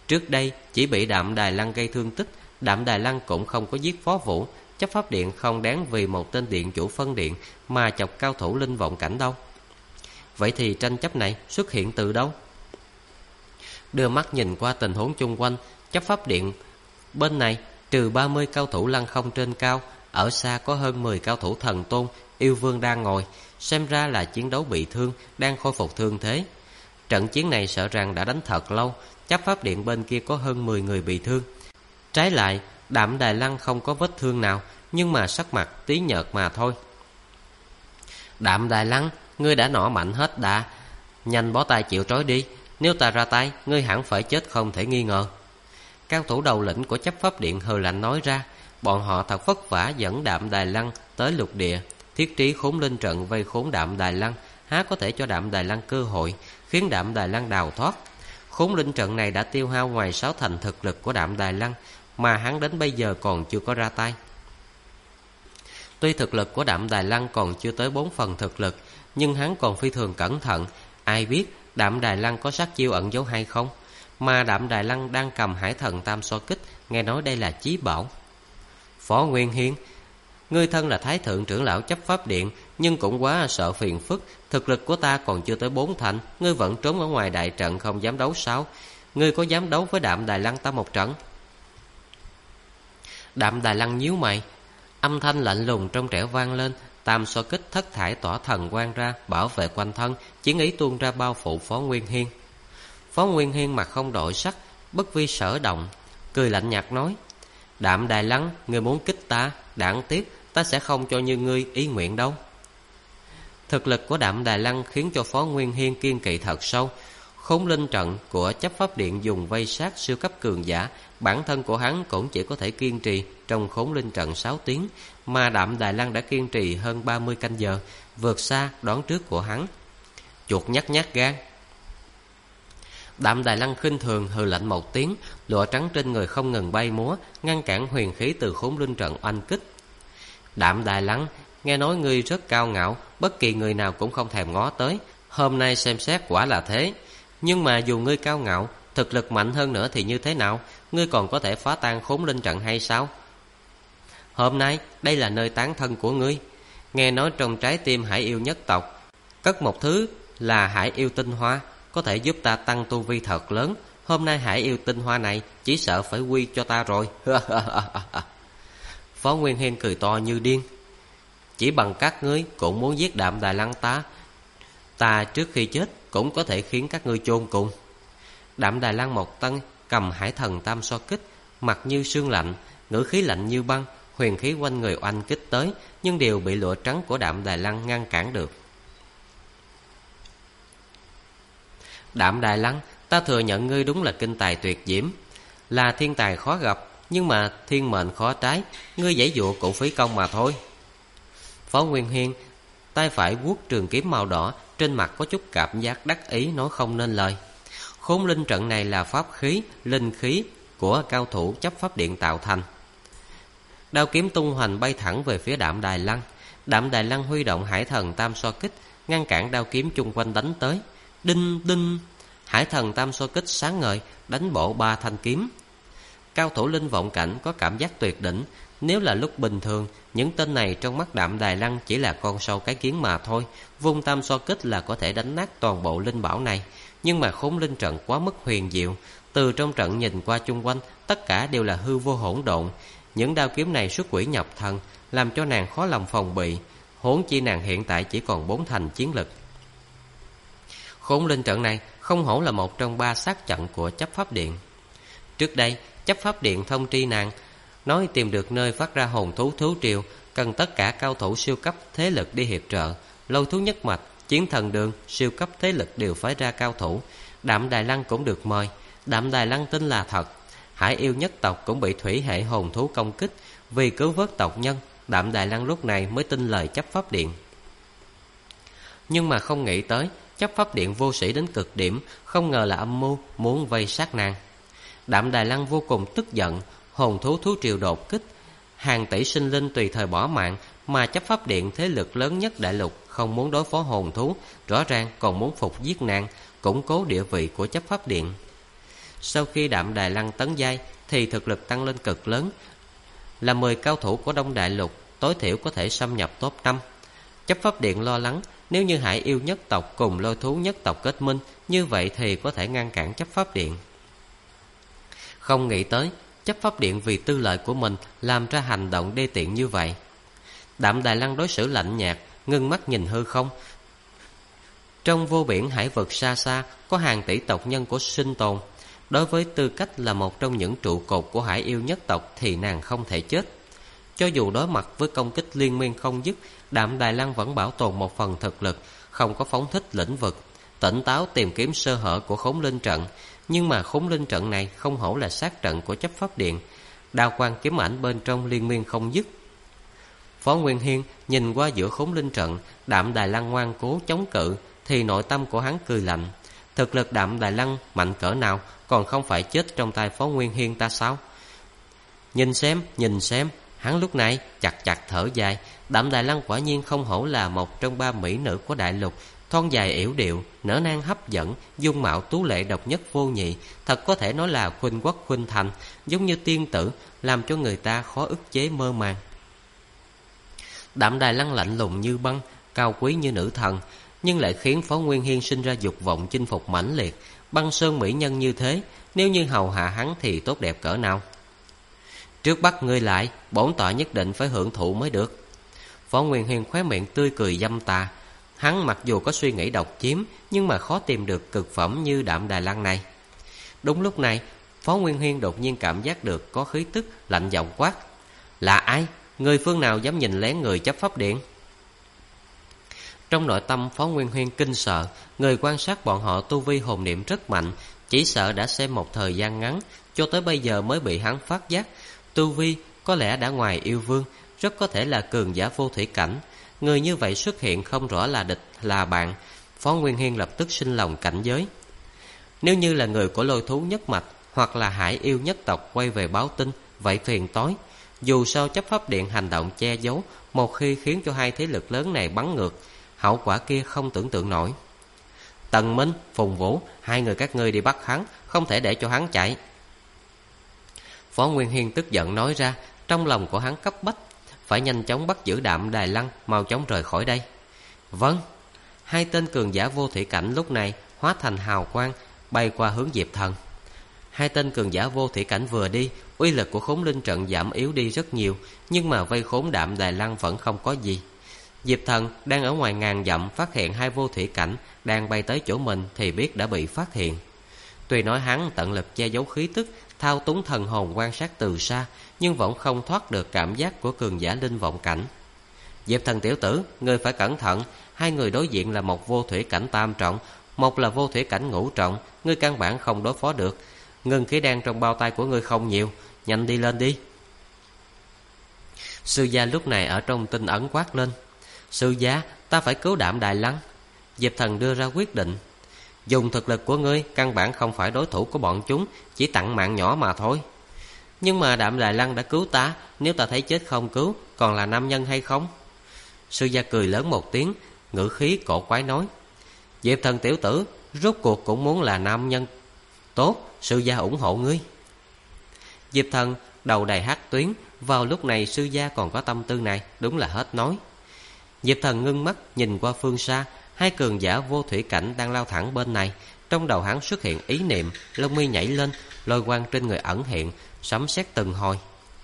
Speaker 1: Trước đây chỉ bị Đạm Đài Lăng gây thương tích, Đạm Đài Lăng cũng không có giết Phó Vũ. Chấp pháp điện không đáng vì một tên điện chủ phân điện mà chọc cao thủ linh vọng cảnh đâu. Vậy thì tranh chấp này xuất hiện từ đâu? Đưa mắt nhìn qua tình huống chung quanh, chấp pháp điện bên này trừ 30 cao thủ lăng không trên cao, ở xa có hơn 10 cao thủ thần tôn, yêu vương đang ngồi, xem ra là chiến đấu bị thương, đang khôi phục thương thế. Trận chiến này sợ rằng đã đánh thật lâu, chấp pháp điện bên kia có hơn 10 người bị thương. Trái lại, Đạm Đài Lăng không có vết thương nào, nhưng mà sắc mặt tí nhợt mà thôi. Đạm Đài Lăng, ngươi đã nỏ mạnh hết đã, nhanh bó tay chịu trói đi, nếu ta ra tay, ngươi hẳn phải chết không thể nghi ngờ. Cao thủ đầu lĩnh của chấp pháp điện hừ lạnh nói ra. Bọn họ thật vất vả dẫn Đạm Đài Lăng tới lục địa, thiết trí khốn linh trận vây khốn Đạm Đài Lăng, há có thể cho Đạm Đài Lăng cơ hội khiến Đạm Đài Lăng đào thoát. Khốn linh trận này đã tiêu hao ngoài 6 thành thực lực của Đạm Đài Lăng, mà hắn đến bây giờ còn chưa có ra tay. Tuy thực lực của Đạm Đài Lăng còn chưa tới 4 phần thực lực, nhưng hắn còn phi thường cẩn thận. Ai biết Đạm Đài Lăng có sát chiêu ẩn giấu hay không? Mà Đạm Đài Lăng đang cầm Hải Thần Tam So Kích, nghe nói đây là chí bảo. Phó Nguyên Hiên, ngươi thân là Thái Thượng trưởng lão chấp pháp điện, nhưng cũng quá sợ phiền phức. Thực lực của ta còn chưa tới 4 thành, ngươi vẫn trốn ở ngoài đại trận không dám đấu sao? Ngươi có dám đấu với Đạm Đài Lăng ta một trận? Đạm Đài Lăng nhíu mày, âm thanh lạnh lùng trong trẻo vang lên. Tam So Kích thất thải tỏa thần quang ra, bảo vệ quanh thân, chiến ý tuôn ra bao phủ Phó Nguyên Hiên. Phó Nguyên Hiên mặt không đổi sắc, bất vi sở động, cười lạnh nhạt nói: Đạm Đài Lăng, ngươi muốn kích ta, đáng tiếc ta sẽ không cho như ngươi ý nguyện đâu. Thực lực của Đạm Đài Lăng khiến cho Phó Nguyên Hiên kiên kỵ thật sâu. Khốn linh trận của chấp pháp điện dùng vây sát siêu cấp cường giả, bản thân của hắn cũng chỉ có thể kiên trì trong khốn linh trận 6 tiếng, mà Đạm Đài Lăng đã kiên trì hơn 30 canh giờ, vượt xa đoán trước của hắn. Chuột nhắt nhát gan. Đạm Đài Lăng khinh thường hừ lạnh một tiếng, lụa trắng trên người không ngừng bay múa, ngăn cản huyền khí từ khốn linh trận oanh kích. Đạm Đài Lăng, nghe nói ngươi rất cao ngạo, bất kỳ người nào cũng không thèm ngó tới. Hôm nay xem xét quả là thế. Nhưng mà dù ngươi cao ngạo, thực lực mạnh hơn nữa thì như thế nào? Ngươi còn có thể phá tan khốn linh trận hay sao? Hôm nay, đây là nơi tán thân của ngươi. Nghe nói trong trái tim hải yêu nhất tộc cất một thứ là hải yêu tinh hoa, có thể giúp ta tăng tu vi thật lớn. Hôm nay hải yêu tinh hoa này chỉ sợ phải quy cho ta rồi. Phó Nguyên Hiên cười to như điên. Chỉ bằng các ngươi cũng muốn giết Đạm Đài Lăng ta. Ta trước khi chết cũng có thể khiến các ngươi chôn cùng. Đạm Đài Lăng một tân cầm Hải Thần Tam So Kích, mặt như sương lạnh, ngữ khí lạnh như băng, huyền khí quanh người oanh kích tới, nhưng đều bị lụa trắng của Đạm Đài Lăng ngăn cản được. Đạm Đài Lăng, ta thừa nhận ngươi đúng là kinh tài tuyệt diễm, là thiên tài khó gặp, nhưng mà thiên mệnh khó trái, ngươi giãy dụa cũng phí công mà thôi. Phó Nguyên Hiên tay phải vuốt trường kiếm màu đỏ, trên mặt có chút cảm giác đắc ý nói không nên lời. Khốn linh trận này là pháp khí, linh khí của cao thủ chấp pháp điện tạo thành. Đao kiếm tung hoành bay thẳng về phía Đạm Đài Lăng. Đạm Đài Lăng huy động Hải Thần Tam So Kích, ngăn cản đao kiếm chung quanh đánh tới. Đinh đinh, Hải Thần Tam So Kích sáng ngời, đánh bổ 3 thanh kiếm. Cao thủ linh vọng cảnh có cảm giác tuyệt đỉnh. Nếu là lúc bình thường, những tên này trong mắt Đạm Đài Lăng chỉ là con sâu cái kiến mà thôi. Vung Tam So Kích là có thể đánh nát toàn bộ linh bảo này. Nhưng mà khốn linh trận quá mức huyền diệu. Từ trong trận nhìn qua chung quanh, tất cả đều là hư vô hỗn độn. Những đao kiếm này xuất quỷ nhập thần, làm cho nàng khó lòng phòng bị. Huống chi nàng hiện tại chỉ còn 4 thành chiến lực. Khốn linh trận này không hổ là một trong 3 sát trận của chấp pháp điện. Trước đây, chấp pháp điện thông tri nàng, nói tìm được nơi phát ra hồn thú thú triều, cần tất cả cao thủ siêu cấp thế lực đi hiệp trợ. Lâu thú nhất mạch, chiến thần đường, siêu cấp thế lực đều phái ra cao thủ. Đạm Đài Lăng cũng được mời. Đạm Đài Lăng tin là thật. Hải yêu nhất tộc cũng bị thủy hệ hồn thú công kích. Vì cứu vớt tộc nhân, Đạm Đài Lăng lúc này mới tin lời chấp pháp điện. Nhưng mà không nghĩ tới, chấp pháp điện vô sĩ đến cực điểm, không ngờ là âm mưu muốn vây sát nàng. Đạm Đài Lăng vô cùng tức giận, hồn thú thú triều đột kích, hàng tỷ sinh linh tùy thời bỏ mạng, mà chấp pháp điện thế lực lớn nhất đại lục không muốn đối phó hồn thú, rõ ràng còn muốn phục giết nàng, củng cố địa vị của chấp pháp điện. Sau khi Đạm Đài Lăng tấn giai thì thực lực tăng lên cực lớn, là 10 cao thủ của Đông Đại Lục tối thiểu có thể xâm nhập top 5. Chấp pháp điện lo lắng nếu như Hải Yêu nhất tộc cùng Lôi Thú nhất tộc kết minh, như vậy thì có thể ngăn cản chấp pháp điện. Không nghĩ tới chấp pháp điện vì tư lợi của mình làm ra hành động đê tiện như vậy. Đạm Đài Lăng đối xử lạnh nhạt, ngưng mắt nhìn hư không. Trong vô biển hải vực xa xa có hàng tỷ tộc nhân của sinh tồn. Đối với tư cách là một trong những trụ cột của Hải Yêu nhất tộc thì nàng không thể chết. Cho dù đối mặt với công kích liên miên không dứt, Đạm Đài Lăng vẫn bảo tồn một phần thực lực, không có phóng thích lĩnh vực, tỉnh táo tìm kiếm sơ hở của Khốn Linh trận. Nhưng mà Khốn Linh trận này không hổ là sát trận của chấp pháp điện, đao quang kiếm ảnh bên trong liên miên không dứt. Phó Nguyên Hiên nhìn qua giữa Khốn Linh trận, Đạm Đài Lăng ngoan cố chống cự thì nội tâm của hắn cười lạnh. Thực lực Đạm Đài Lăng mạnh cỡ nào, còn không phải chết trong tay Phó Nguyên Hiên ta sao? Nhìn xem, hắn lúc này chặt chặt thở dài. Đạm Đài Lăng quả nhiên không hổ là một trong 3 mỹ nữ của đại lục, thon dài yểu điệu, nở nang hấp dẫn, dung mạo tú lệ độc nhất vô nhị, thật có thể nói là khuynh quốc khuynh thành, giống như tiên tử, làm cho người ta khó ức chế mơ màng. Đạm Đài Lăng lạnh lùng như băng, cao quý như nữ thần, nhưng lại khiến Phó Nguyên Hiên sinh ra dục vọng chinh phục mãnh liệt. Băng sơn mỹ nhân như thế, nếu như hầu hạ hắn thì tốt đẹp cỡ nào. Trước bắt ngươi lại, bổn tọa nhất định phải hưởng thụ mới được. Phó Nguyên Hiên khóe miệng tươi cười dâm tà. Hắn mặc dù có suy nghĩ độc chiếm, nhưng mà khó tìm được cực phẩm như Đạm Đài Lăng này. Đúng lúc này, Phó Nguyên Hiên đột nhiên cảm giác được có khí tức, lạnh giọng quát: là ai? Người phương nào dám nhìn lén người chấp pháp điện? Trong nội tâm Phó Nguyên Hiên kinh sợ, người quan sát bọn họ tu vi hồn niệm rất mạnh, chỉ sợ đã xem một thời gian ngắn, cho tới bây giờ mới bị hắn phát giác. Tu vi có lẽ đã ngoài yêu vương, rất có thể là cường giả vô thủy cảnh. Người như vậy xuất hiện không rõ là địch là bạn, Phó Nguyên Hiên lập tức sinh lòng cảnh giới. Nếu như là người của Lôi Thú nhất mạch hoặc là Hải Yêu nhất tộc quay về báo tin, vậy phiền tối. Dù sao chấp pháp điện hành động che giấu, một khi khiến cho hai thế lực lớn này bắn ngược, hậu quả kia không tưởng tượng nổi. Tần Minh, Phùng Vũ, hai người các ngươi đi bắt hắn, không thể để cho hắn chạy. Phó Nguyên Hiên tức giận nói ra, trong lòng của hắn cấp bách, phải nhanh chóng bắt giữ Đạm Đài Lăng, mau chóng rời khỏi đây. Vâng. Hai tên cường giả vô thủy cảnh lúc này hóa thành hào quang, bay qua hướng Diệp Thần. Hai tên cường giả vô thủy cảnh vừa đi, uy lực của Khốn Linh trận giảm yếu đi rất nhiều, nhưng mà vây khốn Đạm Đài Lăng vẫn không có gì. Diệp Thần đang ở ngoài ngàn dặm phát hiện hai vô thủy cảnh đang bay tới chỗ mình thì biết đã bị phát hiện. Tuy nói hắn tận lực che giấu khí tức, thao túng thần hồn quan sát từ xa, nhưng vẫn không thoát được cảm giác của cường giả linh vọng cảnh. Diệp Thần tiểu tử, ngươi phải cẩn thận, hai người đối diện là một vô thủy cảnh tam trọng, một là vô thủy cảnh ngũ trọng, ngươi căn bản không đối phó được. Ngân khí đen trong bao tay của ngươi không nhiều, nhanh đi lên đi. Sư gia lúc này ở trong tinh ấn quát lên: sư gia, ta phải cứu Đạm Đài Lăng. Diệp Thần đưa ra quyết định: dùng thực lực của ngươi căn bản không phải đối thủ của bọn chúng, chỉ tặng mạng nhỏ mà thôi. Nhưng mà Đạm Đài Lăng đã cứu ta, nếu ta thấy chết không cứu, còn là nam nhân hay không? Sư gia cười lớn một tiếng, ngữ khí cổ quái nói: Diệp Thần tiểu tử, rốt cuộc cũng muốn là nam nhân. Tốt, sư gia ủng hộ ngươi. Diệp Thần đầu đầy hắc tuyến, vào lúc này sư gia còn có tâm tư này, đúng là hết nói. Diệp Thần ngưng mắt nhìn qua phương xa, hai cường giả vô thủy cảnh đang lao thẳng bên này. Trong đầu hắn xuất hiện ý niệm, lông mi nhảy lên, lôi quang trên người ẩn hiện, sấm sét từng hồi.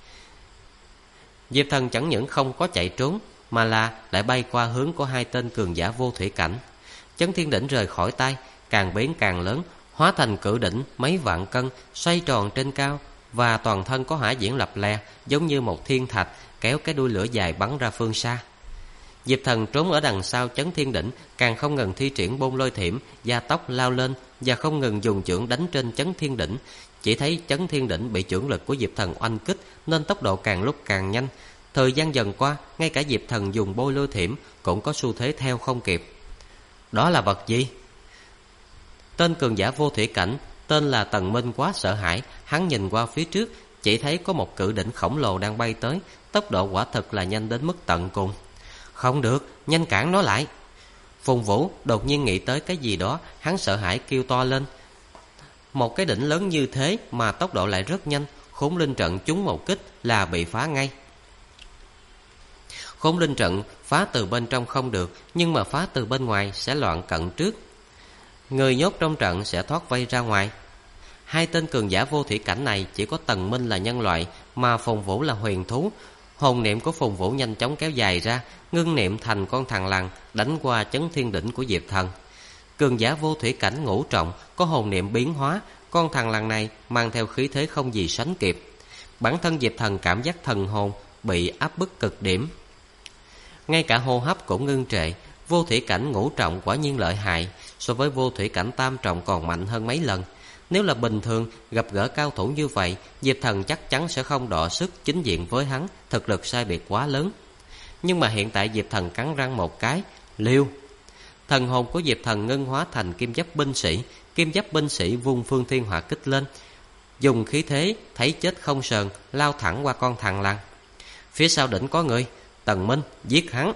Speaker 1: Diệp Thần chẳng những không có chạy trốn, mà là lại bay qua hướng của hai tên cường giả vô thủy cảnh. Chấn Thiên Đỉnh rời khỏi tay, càng biến càng lớn, hóa thành cự đỉnh mấy vạn cân, xoay tròn trên cao, và toàn thân có hỏa diễm lập lè, giống như một thiên thạch kéo cái đuôi lửa dài bắn ra phương xa. Diệp Thần trốn ở đằng sau Chấn Thiên Đỉnh, càng không ngừng thi triển Bôn Lôi Thiểm, gia tốc lao lên và không ngừng dùng chưởng đánh trên Chấn Thiên Đỉnh. Chỉ thấy Chấn Thiên Đỉnh bị chưởng lực của Diệp Thần oanh kích, nên tốc độ càng lúc càng nhanh. Thời gian dần qua, ngay cả Diệp Thần dùng Bôn Lôi Thiểm cũng có xu thế theo không kịp. Đó là vật gì? Tên cường giả vô thủy cảnh tên là Tần Minh quá sợ hãi, hắn nhìn qua phía trước, chỉ thấy có một cự đỉnh khổng lồ đang bay tới, tốc độ quả thực là nhanh đến mức tận cùng. Không được, nhanh cản nó lại. Phùng Vũ đột nhiên nghĩ tới cái gì đó, hắn sợ hãi kêu to lên: Một cái đỉnh lớn như thế mà tốc độ lại rất nhanh, Khốn Linh trận trúng một kích là bị phá ngay. Khốn Linh trận phá từ bên trong không được, nhưng mà phá từ bên ngoài sẽ loạn cận trước. Người nhốt trong trận sẽ thoát vây ra ngoài. Hai tên cường giả vô thủy cảnh này chỉ có Tần Minh là nhân loại, mà Phùng Vũ là huyền thú. Hồn niệm của Phùng Vũ nhanh chóng kéo dài ra, ngưng niệm thành con thằn lằn đánh qua chấn thiên đỉnh của Diệp Thần. Cường giả vô thủy cảnh ngũ trọng có hồn niệm biến hóa, con thằn lằn này mang theo khí thế không gì sánh kịp. Bản thân Diệp Thần cảm giác thần hồn bị áp bức cực điểm, ngay cả hô hấp cũng ngưng trệ. Vô thủy cảnh ngũ trọng quả nhiên lợi hại, so với vô thủy cảnh tam trọng còn mạnh hơn mấy lần. Nếu là bình thường gặp gỡ cao thủ như vậy, Diệp Thần chắc chắn sẽ không đọ sức chính diện với hắn, thực lực sai biệt quá lớn. Nhưng mà hiện tại Diệp Thần cắn răng một cái, liêu. Thần hồn của Diệp Thần ngưng hóa thành kim giáp binh sĩ. Kim giáp binh sĩ vung phương thiên hỏa kích lên, dùng khí thế thấy chết không sờn lao thẳng qua con thằn lằn. Phía sau đỉnh có người, Tần Minh giết hắn.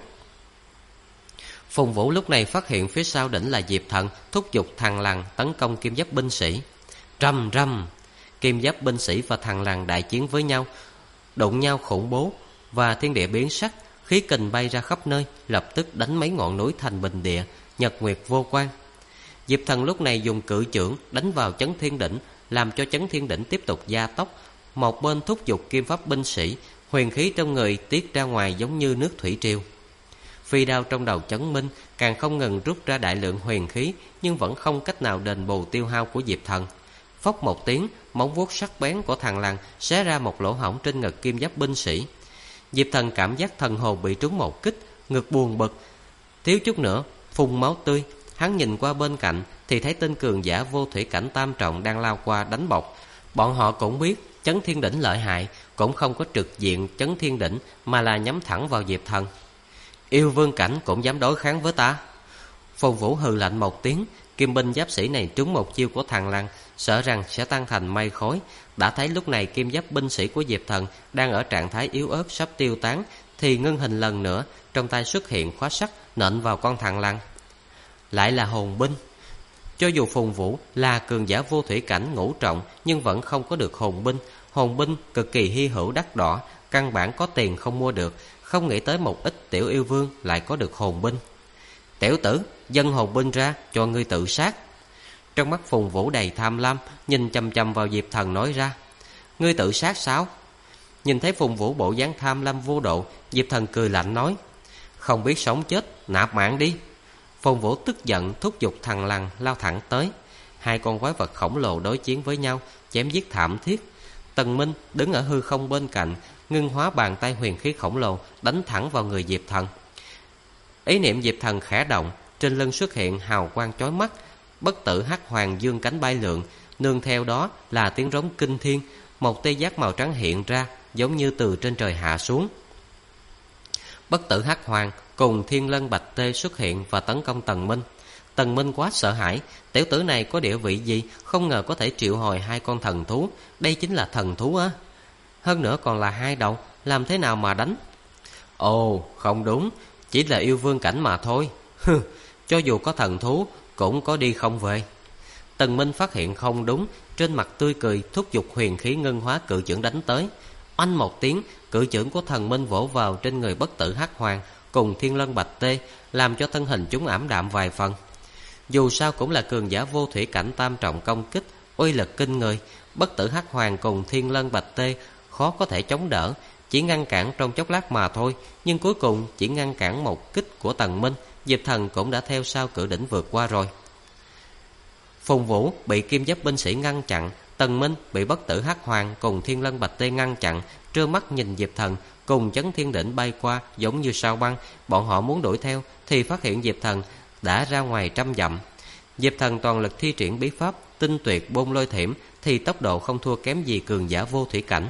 Speaker 1: Phùng Vũ lúc này phát hiện phía sau đỉnh là Diệp Thần, thúc giục thằn lằn tấn công kim giáp binh sĩ. Rầm rầm, kim giáp binh sĩ và thằn lằn đại chiến với nhau, đụng nhau khủng bố và thiên địa biến sắc, khí kình bay ra khắp nơi, lập tức đánh mấy ngọn núi thành bình địa, nhật nguyệt vô quan. Diệp Thần lúc này dùng cự chưởng đánh vào chấn thiên đỉnh, làm cho chấn thiên đỉnh tiếp tục gia tốc. Một bên thúc giục kim pháp binh sĩ, huyền khí trong người tiết ra ngoài giống như nước thủy triều. Phi đao trong đầu Chấn Minh càng không ngừng rút ra đại lượng huyền khí, nhưng vẫn không cách nào đền bù tiêu hao của Diệp Thần. Phốc một tiếng, móng vuốt sắc bén của thằn lằn xé ra một lỗ hổng trên ngực kim giáp binh sĩ. Diệp Thần cảm giác thần hồn bị trúng một kích, ngực buồn bực, thiếu chút nữa phun máu tươi. Hắn nhìn qua bên cạnh thì thấy tên cường giả vô thủy cảnh tam trọng đang lao qua đánh bọc. Bọn họ cũng biết chấn thiên đỉnh lợi hại, cũng không có trực diện chấn thiên đỉnh mà là nhắm thẳng vào Diệp Thần. Yêu vương cảnh cũng dám đối kháng với ta? Phùng Vũ hừ lạnh một tiếng. Kim binh giáp sĩ này trúng một chiêu của thằn lằn, sợ rằng sẽ tan thành mây khói. Đã thấy lúc này kim giáp binh sĩ của Diệp Thần đang ở trạng thái yếu ớt sắp tiêu tán, thì ngưng hình lần nữa, trong tay xuất hiện khóa sắt nện vào con thằn lằn. Lại là hồn binh. Cho dù Phùng Vũ là cường giả vô thủy cảnh ngũ trọng, nhưng vẫn không có được hồn binh. Hồn binh cực kỳ hy hữu đắt đỏ, căn bản có tiền không mua được. Không nghĩ tới một ít tiểu yêu vương lại có được hồn binh. Tiểu tử, dâng hồn binh ra cho ngươi tự sát. Trong mắt Phùng Vũ đầy tham lam, nhìn chằm chằm vào Diệp Thần nói ra. Ngươi tự sát sao? Nhìn thấy Phùng Vũ bộ dáng tham lam vô độ, Diệp Thần cười lạnh nói. Không biết sống chết, nạp mạng đi. Phùng Vũ tức giận thúc giục thằn lằn lao thẳng tới. Hai con quái vật khổng lồ đối chiến với nhau, chém giết thảm thiết. Tần Minh đứng ở hư không bên cạnh, ngưng hóa bàn tay huyền khí khổng lồ đánh thẳng vào người Diệp Thần. Ý niệm Diệp Thần khẽ động, trên lưng xuất hiện hào quang chói mắt. Bất tử hắc hoàng dương cánh bay lượn, nương theo đó là tiếng rống kinh thiên. Một tê giác màu trắng hiện ra, giống như từ trên trời hạ xuống. Bất tử hắc hoàng cùng thiên lân bạch tê xuất hiện và tấn công Tần Minh. Tần Minh quá sợ hãi, tiểu tử này có địa vị gì, không ngờ có thể triệu hồi hai con thần thú. Đây chính là thần thú á, hơn nữa còn là hai đầu, làm thế nào mà đánh? Ồ, không đúng, chỉ là yêu vương cảnh mà thôi. Cho dù có thần thú cũng có đi không về. Tần Minh phát hiện không đúng, trên mặt tươi cười thúc giục huyền khí ngân hóa cự chưởng đánh tới. Oanh một tiếng, cự chưởng của thần Minh vỗ vào trên người bất tử hắc hoàng cùng thiên lân bạch tê, làm cho thân hình chúng ảm đạm vài phần. Dù sao cũng là cường giả vô thủy cảnh tam trọng công kích, uy lực kinh người. Bất tử hắc hoàng cùng thiên lân bạch tê khó có thể chống đỡ, chỉ ngăn cản trong chốc lát mà thôi. Nhưng cuối cùng chỉ ngăn cản một kích của Tần Minh, Diệp Thần cũng đã theo sau cự đỉnh vượt qua rồi. Phùng Vũ bị kim giáp binh sĩ ngăn chặn, Tần Minh bị bất tử hắc hoàng cùng thiên lân bạch tê ngăn chặn, trơ mắt nhìn Diệp Thần cùng chấn thiên đỉnh bay qua giống như sao băng. Bọn họ muốn đuổi theo thì phát hiện Diệp Thần đã ra ngoài trăm dặm. Diệp Thần toàn lực thi triển bí pháp tinh tuyệt bôn lôi thiểm, thì tốc độ không thua kém gì cường giả vô thủy cảnh.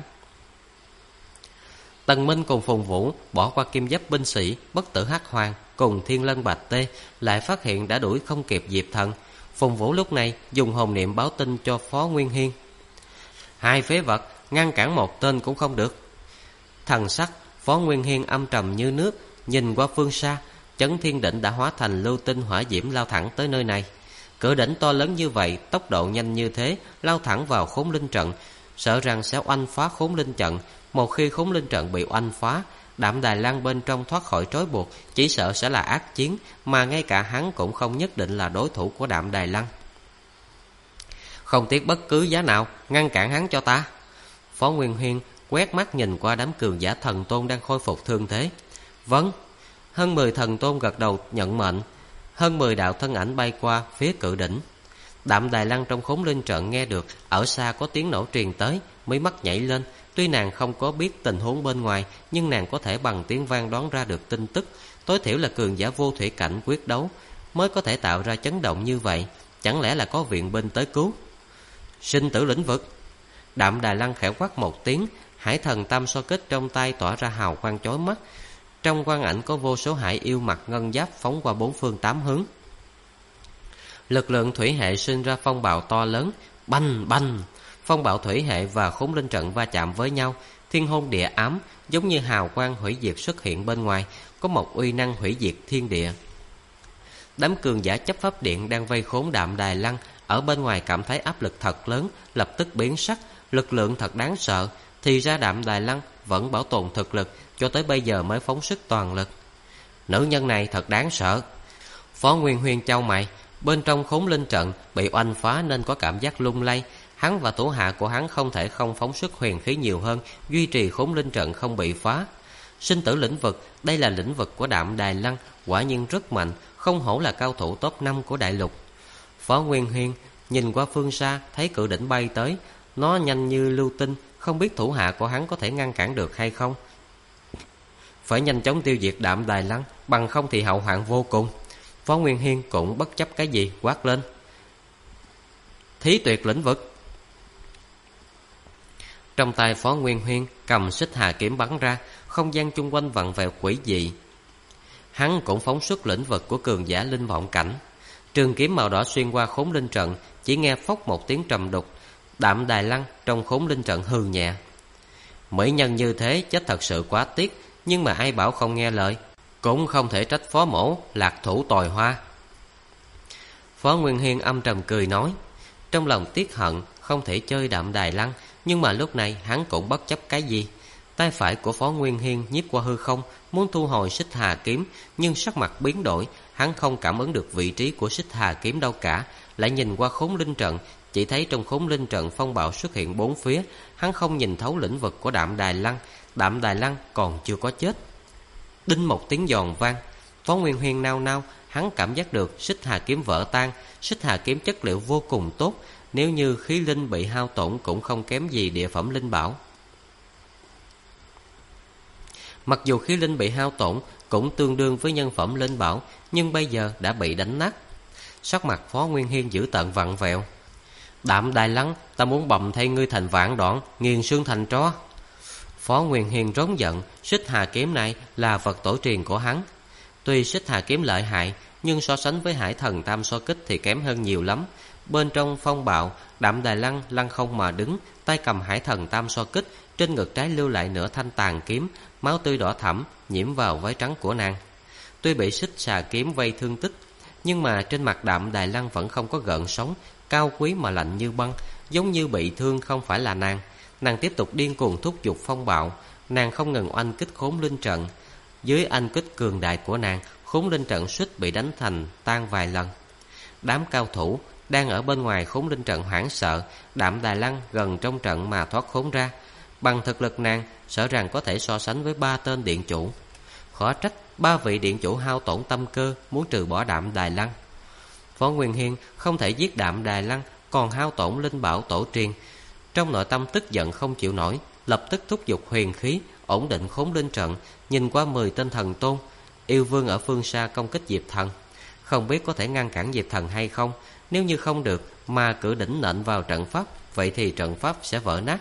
Speaker 1: Tần Minh cùng Phùng Vũ bỏ qua kim giáp binh sĩ, bất tử hắc hoàng cùng thiên lân bạch tê, lại phát hiện đã đuổi không kịp Diệp Thần. Phùng Vũ lúc này dùng hồn niệm báo tin cho Phó Nguyên Hiên. Hai phế vật ngăn cản một tên cũng không được. Thần sắc Phó Nguyên Hiên âm trầm như nước, nhìn qua phương xa, chấn thiên đỉnh đã hóa thành lưu tinh hỏa diễm lao thẳng tới nơi này. Cự đỉnh to lớn như vậy, tốc độ nhanh như thế, lao thẳng vào khốn linh trận, sợ rằng sẽ oanh phá khốn linh trận. Một khi khốn linh trận bị oanh phá, Đạm Đài Lăng bên trong thoát khỏi trói buộc, chỉ sợ sẽ là ác chiến, mà ngay cả hắn cũng không nhất định là đối thủ của Đạm Đài Lăng. Không tiếc bất cứ giá nào, ngăn cản hắn cho ta. Phó Nguyên Hiên quét mắt nhìn qua đám cường giả thần tôn đang khôi phục thương thế. Vâng. Hơn 10 thần tôn gật đầu nhận mệnh. Hơn 10 đạo thân ảnh bay qua phía cự đỉnh. Đạm Đài Lăng trong khốn linh trận nghe được ở xa có tiếng nổ truyền tới, mí mắt nhảy lên. Tuy nàng không có biết tình huống bên ngoài, nhưng nàng có thể bằng tiếng vang đoán ra được tin tức. Tối thiểu là cường giả vô thủy cảnh quyết đấu mới có thể tạo ra chấn động như vậy. Chẳng lẽ là có viện binh tới cứu? Sinh tử lĩnh vực. Đạm Đài Lăng khẽ quát một tiếng, hải thần tam so kích trong tay tỏa ra hào quang chói mắt. Trong quang ảnh có vô số hải yêu mặc ngân giáp phóng qua bốn phương tám hướng. Lực lượng thủy hệ sinh ra phong bạo to lớn, banh banh. Phong bạo thủy hệ và khốn linh trận va chạm với nhau, thiên hôn địa ám, giống như hào quang hủy diệt xuất hiện bên ngoài, có một uy năng hủy diệt thiên địa. Đám cường giả chấp pháp điện đang vây khốn Đạm Đài Lăng ở bên ngoài cảm thấy áp lực thật lớn, lập tức biến sắc. Lực lượng thật đáng sợ. Thì ra Đạm Đài Lăng vẫn bảo tồn thực lực, cho tới bây giờ mới phóng sức toàn lực. Nữ nhân này thật đáng sợ. Phó Nguyên Huyên chau mày. Bên trong khốn linh trận bị oanh phá nên có cảm giác lung lay. Hắn và thủ hạ của hắn không thể không phóng sức huyền khí nhiều hơn, duy trì khốn linh trận không bị phá. Sinh tử lĩnh vực, đây là lĩnh vực của Đạm Đài Lăng, quả nhiên rất mạnh, không hổ là cao thủ top 5 của đại lục. Phó Nguyên Huyên nhìn qua phương xa, thấy cự đỉnh bay tới, nó nhanh như lưu tinh, không biết thủ hạ của hắn có thể ngăn cản được hay không. Phải nhanh chóng tiêu diệt Đạm Đài Lăng, bằng không thì hậu hoạn vô cùng. Phó Nguyên Hiên cũng bất chấp cái gì, quát lên: Thí tuyệt lĩnh vực. Trong tay Phó Nguyên Huyên cầm xích hà kiếm bắn ra, không gian chung quanh vặn vẹo quỷ dị. Hắn cũng phóng xuất lĩnh vực của cường giả linh vọng cảnh. Trường kiếm màu đỏ xuyên qua khốn linh trận, chỉ nghe phốc một tiếng trầm đục. Đạm Đài Lăng trong khốn linh trận hừ nhẹ. Mỹ nhân như thế chết thật sự quá tiếc, nhưng mà ai bảo không nghe lời. Cũng không thể trách Phó mổ lạc thủ tồi hoa. Phó Nguyên Hiên âm trầm cười nói. Trong lòng tiếc hận không thể chơi Đạm Đài Lăng, nhưng mà lúc này hắn cũng bất chấp cái gì. Tay phải của Phó Nguyên Hiên nhiếp qua hư không, muốn thu hồi xích hà kiếm, nhưng sắc mặt biến đổi. Hắn không cảm ứng được vị trí của xích hà kiếm đâu cả. Lại nhìn qua khốn linh trận, chỉ thấy trong khốn linh trận phong bạo xuất hiện bốn phía. Hắn không nhìn thấu lĩnh vực của Đạm Đài Lăng. Đạm Đài Lăng còn chưa có chết. Đinh một tiếng giòn vang, Phó Nguyên Huyên nao nao. Hắn cảm giác được xích hà kiếm vỡ tan. Xích hà kiếm chất liệu vô cùng tốt, nếu như khí linh bị hao tổn cũng không kém gì địa phẩm linh bảo. Mặc dù khí linh bị hao tổn cũng tương đương với nhân phẩm linh bảo, nhưng bây giờ đã bị đánh nát. Sắc mặt Phó Nguyên Hiên dữ tợn vặn vẹo. Đạm Đài Lăng, ta muốn bầm thay ngươi thành vạn đoạn, nghiền xương thành tro. Phó Nguyên Hiên rống giận. Xích hà kiếm này là vật tổ truyền của hắn. Tuy xích hà kiếm lợi hại, nhưng so sánh với hải thần tam so kích thì kém hơn nhiều lắm. Bên trong phong bạo, Đạm Đài Lăng lăng không mà đứng, tay cầm hải thần tam so kích, trên ngực trái lưu lại nửa thanh tàn kiếm, máu tươi đỏ thẫm nhiễm vào váy trắng của nàng. Tuy bị xích xà kiếm vây thương tích, nhưng mà trên mặt Đạm Đài Lăng vẫn không có gợn sóng, cao quý mà lạnh như băng, giống như bị thương không phải là nàng. Nàng tiếp tục điên cuồng thúc giục phong bạo, nàng không ngừng oanh kích khốn linh trận. Dưới oanh kích cường đại của nàng, khốn linh trận suýt bị đánh thành tan vài lần. Đám cao thủ đang ở bên ngoài khốn linh trận hoảng sợ. Đạm Đài Lăng gần trong trận mà thoát khốn ra. Bằng thực lực nàng, sợ rằng có thể so sánh với 3 tên điện chủ. Khó trách 3 vị điện chủ hao tổn tâm cơ muốn trừ bỏ Đạm Đài Lăng. Phó Nguyên Hiên không thể giết Đạm Đài Lăng, còn hao tổn linh bảo tổ truyền. Trong nội tâm tức giận không chịu nổi, lập tức thúc giục huyền khí ổn định khốn linh trận. Nhìn qua 10 tên thần tôn, yêu vương ở phương xa công kích Diệp Thần. Không biết có thể ngăn cản Diệp Thần hay không. Nếu như không được mà cử đỉnh nện vào trận pháp, vậy thì trận pháp sẽ vỡ nát.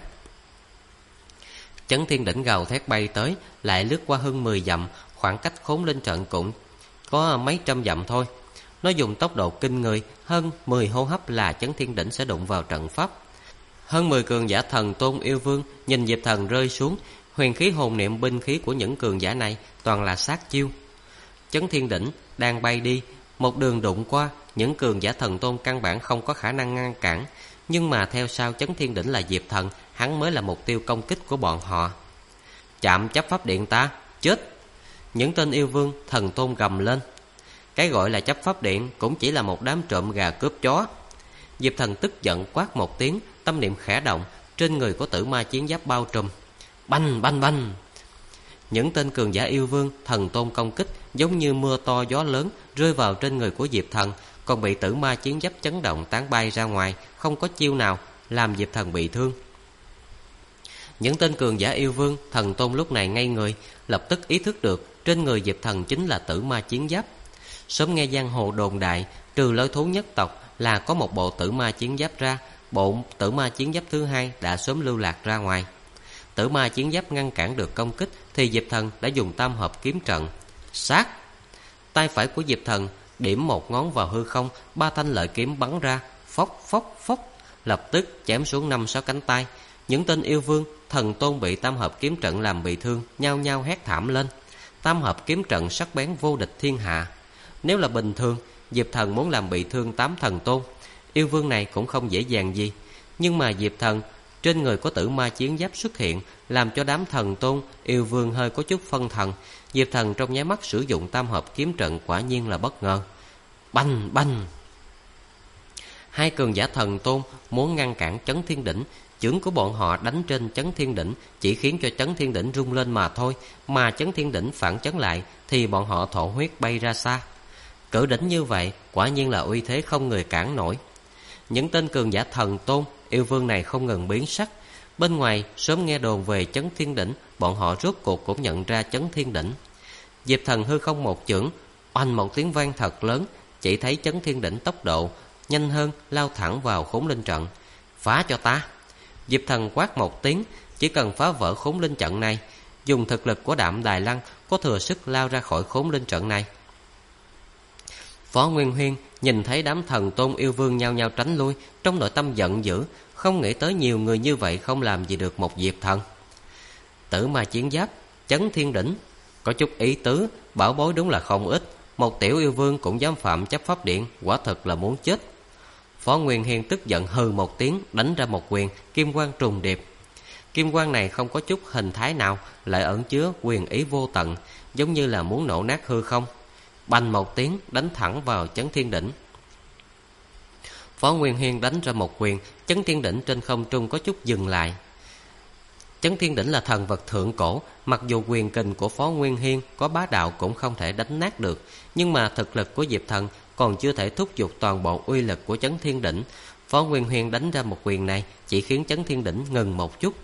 Speaker 1: Chấn thiên đỉnh gào thét bay tới, lại lướt qua hơn 10 dặm. Khoảng cách khốn linh trận cũng có mấy trăm dặm thôi. Nó dùng tốc độ kinh người, hơn 10 hô hấp là chấn thiên đỉnh sẽ đụng vào trận pháp. Hơn 10 cường giả thần tôn yêu vương nhìn Diệp Thần rơi xuống. Huyền khí hồn niệm binh khí của những cường giả này toàn là sát chiêu. Chấn thiên đỉnh đang bay đi, một đường đụng qua, những cường giả thần tôn căn bản không có khả năng ngăn cản. Nhưng mà theo sau Chấn Thiên Đỉnh là Diệp Thần, hắn mới là mục tiêu công kích của bọn họ. Chạm chấp pháp điện ta, chết! Những tên yêu vương thần tôn gầm lên. Cái gọi là chấp pháp điện cũng chỉ là một đám trộm gà cướp chó. Diệp Thần tức giận quát một tiếng, tâm niệm khẽ động, trên người của Tử Ma chiến giáp bao trùm. Banh banh banh! Những tên cường giả yêu vương thần tôn công kích giống như mưa to gió lớn rơi vào trên người của Diệp Thần, còn bị Tử Ma chiến giáp chấn động tán bay ra ngoài, không có chiêu nào làm Diệp Thần bị thương. Những tên cường giả yêu vương thần tôn lúc này ngây người, lập tức ý thức được trên người Diệp Thần chính là Tử Ma chiến giáp. Sớm nghe giang hồ đồn đại, trừ Lôi Thú nhất tộc là có một bộ Tử Ma chiến giáp ra, bộ Tử Ma chiến giáp thứ hai đã sớm lưu lạc ra ngoài. Tử Ma chiến giáp ngăn cản được công kích thì Diệp Thần đã dùng tam hợp kiếm trận. Sát! Tay phải của Diệp Thần điểm một ngón vào hư không, 3 thanh lợi kiếm bắn ra, phốc phốc phốc, lập tức chém xuống 5-6 cánh tay. Những tên yêu vương thần tôn bị tam hợp kiếm trận làm bị thương, nhao nhao hét thảm lên. Tam hợp kiếm trận sắc bén vô địch thiên hạ. Nếu là bình thường, Diệp Thần muốn làm bị thương 8 thần tôn, yêu vương này cũng không dễ dàng gì. Nhưng mà Diệp Thần trên người có Tử Ma chiến giáp xuất hiện, làm cho đám thần tôn yêu vương hơi có chút phân thần. Diệp Thần trong nháy mắt sử dụng tam hợp kiếm trận quả nhiên là bất ngờ. Banh banh! Hai cường giả thần tôn muốn ngăn cản Chấn Thiên Đỉnh, chưởng của bọn họ đánh trên Chấn Thiên Đỉnh chỉ khiến cho Chấn Thiên Đỉnh rung lên mà thôi, mà Chấn Thiên Đỉnh phản chấn lại thì bọn họ thổ huyết bay ra xa. Cử đỉnh như vậy quả nhiên là uy thế không người cản nổi. Những tên cường giả thần tôn yêu vương này không ngừng biến sắc. Bên ngoài sớm nghe đồn về Chấn Thiên Đỉnh, bọn họ rốt cuộc cũng nhận ra Chấn Thiên Đỉnh. Diệp Thần hư không một chưởng, oanh một tiếng vang thật lớn, chỉ thấy Chấn Thiên Đỉnh tốc độ nhanh hơn, lao thẳng vào Khốn Linh trận. Phá cho ta! Diệp Thần quát một tiếng, chỉ cần phá vỡ Khốn Linh trận này, dùng thực lực của Đạm Đài Lăng có thừa sức lao ra khỏi Khốn Linh trận này. Phó Nguyên Huyên nhìn thấy đám thần tôn yêu vương nhao nhao tránh lui, trong nội tâm giận dữ, không nghĩ tới nhiều người như vậy không làm gì được một Diệp Thần. Tử Ma chiến giáp, Chấn Thiên Đỉnh, có chút ý tứ, bảo bối đúng là không ít. Một tiểu yêu vương cũng dám phạm chấp pháp điện, quả thật là muốn chết. Phó Nguyên Hiên tức giận hừ một tiếng, đánh ra một quyền, kim quang trùng điệp. Kim quang này không có chút hình thái nào, lại ẩn chứa quyền ý vô tận, giống như là muốn nổ nát hư không. Bành một tiếng, đánh thẳng vào Chấn Thiên Đỉnh. Phó Nguyên Hiên đánh ra một quyền, Chấn Thiên Đỉnh trên không trung có chút dừng lại. Chấn Thiên Đỉnh là thần vật thượng cổ, mặc dù quyền kình của Phó Nguyên Hiên có bá đạo cũng không thể đánh nát được, nhưng mà thực lực của Diệp Thần còn chưa thể thúc giục toàn bộ uy lực của Chấn Thiên Đỉnh. Phó Nguyên Hiên đánh ra một quyền này chỉ khiến Chấn Thiên Đỉnh ngừng một chút.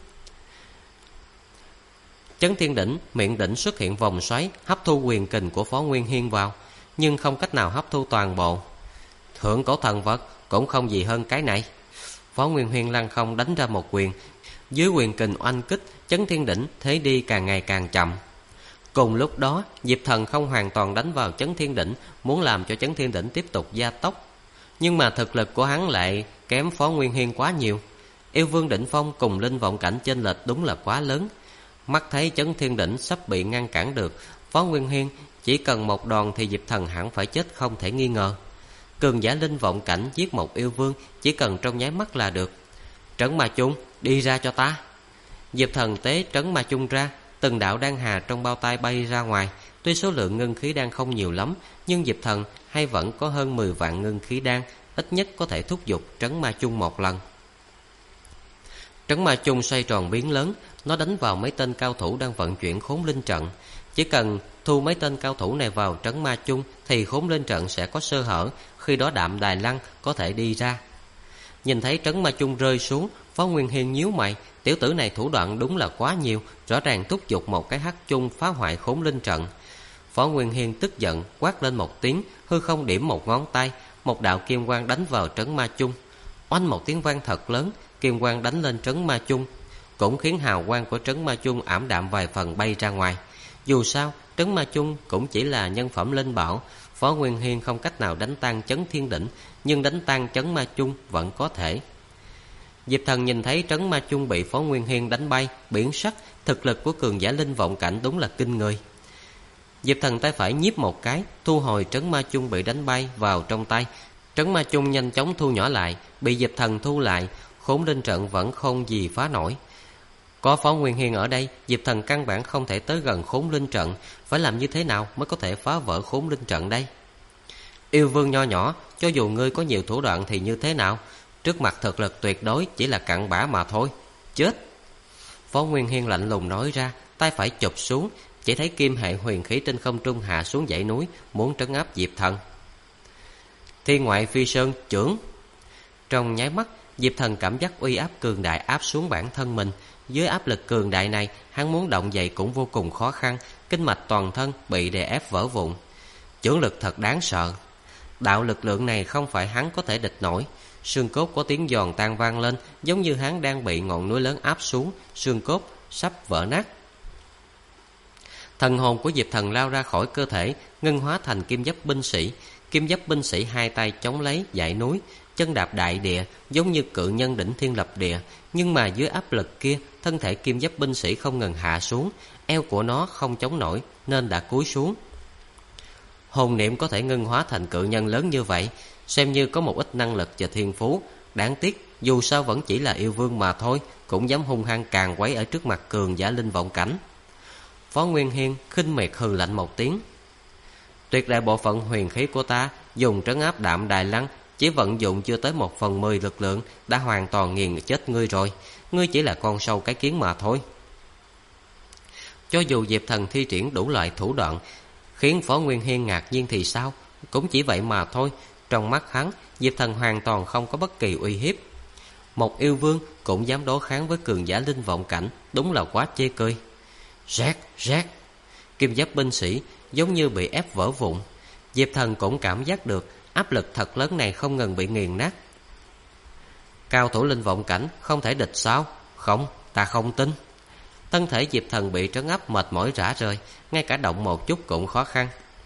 Speaker 1: Chấn Thiên Đỉnh miệng đỉnh xuất hiện vòng xoáy, hấp thu quyền kình của Phó Nguyên Hiên vào, nhưng không cách nào hấp thu toàn bộ. Thượng cổ thần vật cũng không gì hơn cái này. Phó Nguyên Hiên lăng không đánh ra một quyền, dưới quyền kình oanh kích, Chấn Thiên Đỉnh thế đi càng ngày càng chậm. Cùng lúc đó, Diệp Thần không hoàn toàn đánh vào Chấn Thiên Đỉnh, muốn làm cho Chấn Thiên Đỉnh tiếp tục gia tốc, nhưng mà thực lực của hắn lại kém Phó Nguyên Hiên quá nhiều. Yêu vương đỉnh phong cùng linh vọng cảnh chênh lệch đúng là quá lớn. Mắt thấy Chấn Thiên Đỉnh sắp bị ngăn cản được, Phó Nguyên Hiên chỉ cần một đòn thì Diệp Thần hẳn phải chết không thể nghi ngờ. Cường giả linh vọng cảnh giết một yêu vương chỉ cần trong nháy mắt là được. Trấn Ma Chung, đi ra cho ta! Diệp Thần tế Trấn Ma Chung ra, từng đạo đan hà trong bao tay bay ra ngoài. Tuy số lượng ngân khí đan không nhiều lắm, nhưng Diệp Thần hay vẫn có hơn 10 vạn ngân khí đan, ít nhất có thể thúc giục Trấn Ma Chung một lần. Trấn Ma Chung xoay tròn biến lớn, nó đánh vào mấy tên cao thủ đang vận chuyển Khốn Linh trận. Chỉ cần thu mấy tên cao thủ này vào Trấn Ma Chung thì Khốn Linh trận sẽ có sơ hở, khi đó Đạm Đài Lăng có thể đi ra. Nhìn thấy Trấn Ma Chung rơi xuống, Phó Nguyên Hiên nhíu mày, tiểu tử này thủ đoạn đúng là quá nhiều, rõ ràng thúc giục một cái hắc chung phá hoại Khốn Linh trận. Phó Nguyên Hiên tức giận quát lên một tiếng, hư không điểm một ngón tay, một đạo kim quang đánh vào Trấn Ma Chung. Oanh một tiếng vang thật lớn, kim quang đánh lên Trấn Ma Chung, cũng khiến hào quang của Trấn Ma Chung ảm đạm vài phần bay ra ngoài. Dù sao, Trấn Ma Chung cũng chỉ là nhân phẩm linh bảo, Phó Nguyên Hiên không cách nào đánh tan Chấn Thiên Đỉnh, nhưng đánh tan Trấn Ma Chung vẫn có thể. Diệp Thần nhìn thấy Trấn Ma Chung bị Phó Nguyên Hiên đánh bay, biến sắc, thực lực của cường giả linh vọng cảnh đúng là kinh người. Diệp Thần tay phải nhíp một cái, thu hồi Trấn Ma Chung bị đánh bay vào trong tay, Trấn ma chung nhanh chóng thu nhỏ lại, bị Diệp Thần thu lại. Khốn linh trận vẫn không gì phá nổi. Có Phó Nguyên Hiên ở đây, Diệp Thần căn bản không thể tới gần khốn linh trận. Phải làm như thế nào mới có thể phá vỡ khốn linh trận đây? Yêu vương nho nhỏ, cho dù ngươi có nhiều thủ đoạn thì như thế nào? Trước mặt thực lực tuyệt đối chỉ là cặn bã mà thôi. Chết! Phó Nguyên Hiên lạnh lùng nói ra, tay phải chụp xuống, chỉ thấy kim hệ huyền khí trên không trung hạ xuống dãy núi, muốn trấn áp Diệp Thần. Thiên ngoại phi sơn chưởng. Trong nháy mắt, Diệp Thần cảm giác uy áp cường đại áp xuống bản thân mình. Dưới áp lực cường đại này, hắn muốn động dậy cũng vô cùng khó khăn, kinh mạch toàn thân bị đè ép vỡ vụn. Chưởng lực thật đáng sợ. Đạo lực lượng này không phải hắn có thể địch nổi. Xương cốt có tiếng giòn tan vang lên, giống như hắn đang bị ngọn núi lớn áp xuống, xương cốt sắp vỡ nát. Thần hồn của Diệp Thần lao ra khỏi cơ thể, ngưng hóa thành kim giáp binh sĩ. Kim giáp binh sĩ hai tay chống lấy dãy núi, chân đạp đại địa, giống như cự nhân đỉnh thiên lập địa. Nhưng mà dưới áp lực kia, thân thể kim giáp binh sĩ không ngừng hạ xuống, eo của nó không chống nổi nên đã cúi xuống. Hồn niệm có thể ngưng hóa thành cự nhân lớn như vậy, xem như có một ít năng lực và thiên phú. Đáng tiếc, dù sao vẫn chỉ là yêu vương mà thôi, cũng dám hung hăng càn quấy ở trước mặt cường giả linh vọng cảnh. Phó Nguyên Hiên khinh miệt hừ lạnh một tiếng. Tuyệt đại bộ phận huyền khí của ta dùng trấn áp Đạm Đài Lăng, chỉ vận dụng chưa tới 1/10 lực lượng đã hoàn toàn nghiền chết ngươi rồi. Ngươi chỉ là con sâu cái kiến mà thôi. Cho dù Diệp Thần thi triển đủ loại thủ đoạn khiến Phó Nguyên Hiên ngạc nhiên thì sao? Cũng chỉ vậy mà thôi. Trong mắt hắn, Diệp Thần hoàn toàn không có bất kỳ uy hiếp. Một yêu vương cũng dám đối kháng với cường giả linh vọng cảnh, đúng là quá chê cười. Rát, rát. Kim giáp binh sĩ giống như bị ép vỡ vụn. Diệp Thần cũng cảm giác được áp lực thật lớn này không ngừng bị nghiền nát. Cao thủ linh vọng cảnh không thể địch sao? Không, ta không tin. Thân thể Diệp Thần bị trấn áp mệt mỏi rã rời, ngay cả động một chút cũng khó khăn.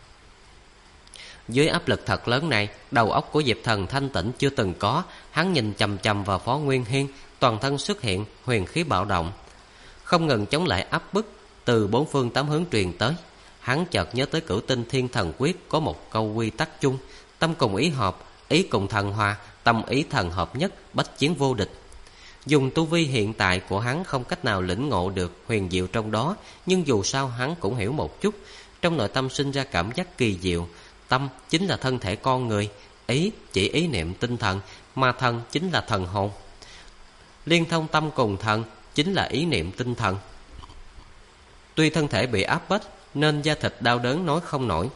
Speaker 1: Dưới áp lực thật lớn này, đầu óc của Diệp Thần thanh tĩnh chưa từng có. Hắn nhìn chằm chằm vào Phó Nguyên Hiên, toàn thân xuất hiện huyền khí bạo động, không ngừng chống lại áp bức từ bốn phương tám hướng truyền tới. Hắn chợt nhớ tới Cửu Tinh Thiên Thần Quyết có một câu quy tắc chung: tâm cùng ý hợp, ý cùng thần hòa, tâm ý thần hợp nhất, bách chiến vô địch. Dùng tu vi hiện tại của hắn không cách nào lĩnh ngộ được huyền diệu trong đó, nhưng dù sao hắn cũng hiểu một chút. Trong nội tâm sinh ra cảm giác kỳ diệu. Tâm chính là thân thể con người, ý chỉ ý niệm tinh thần, mà thần chính là thần hồn. Liên thông tâm cùng thần chính là ý niệm tinh thần. Tuy thân thể bị áp bách nên da thịt đau đớn nói không nổi,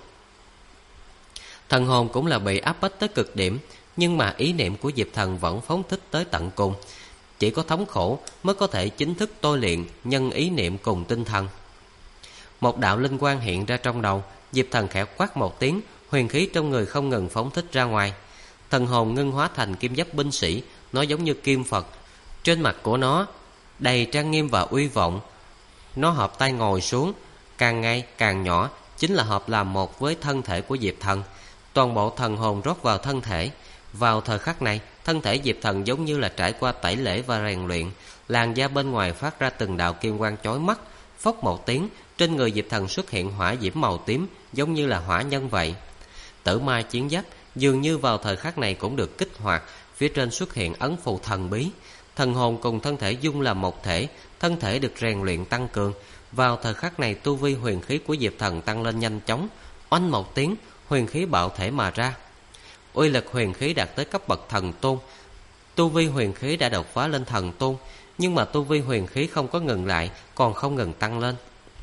Speaker 1: thần hồn cũng là bị áp bách tới cực điểm, nhưng mà ý niệm của Diệp Thần vẫn phóng thích tới tận cùng. Chỉ có thống khổ mới có thể chính thức tôi luyện nhân ý niệm cùng tinh thần. Một đạo linh quang hiện ra trong đầu, Diệp Thần khẽ quát một tiếng, huyền khí trong người không ngừng phóng thích ra ngoài. Thần hồn ngưng hóa thành kim giáp binh sĩ, nó giống như kim Phật. Trên mặt của nó đầy trang nghiêm và uy vọng. Nó hợp tay ngồi xuống, càng ngày càng nhỏ, chính là hợp làm một với thân thể của Diệp Thần. Toàn bộ thần hồn rót vào thân thể. Vào thời khắc này, thân thể Diệp Thần giống như là trải qua tẩy lễ và rèn luyện. Làn da bên ngoài phát ra từng đạo kim quang chói mắt. Phốc một tiếng, trên người Diệp Thần xuất hiện hỏa diễm màu tím, giống như là hỏa nhân vậy. Tử ma chiến giáp dường như vào thời khắc này cũng được kích hoạt. Phía trên xuất hiện ấn phù thần bí. Thần hồn cùng thân thể dung làm một thể, thân thể được rèn luyện tăng cường. Vào thời khắc này, tu vi huyền khí của Diệp Thần tăng lên nhanh chóng. Oanh một tiếng, huyền khí bạo thể mà ra. Uy lực huyền khí đạt tới cấp bậc thần tôn. Tu vi huyền khí đã đột phá lên thần tôn, nhưng mà tu vi huyền khí không có ngừng lại, còn không ngừng tăng lên.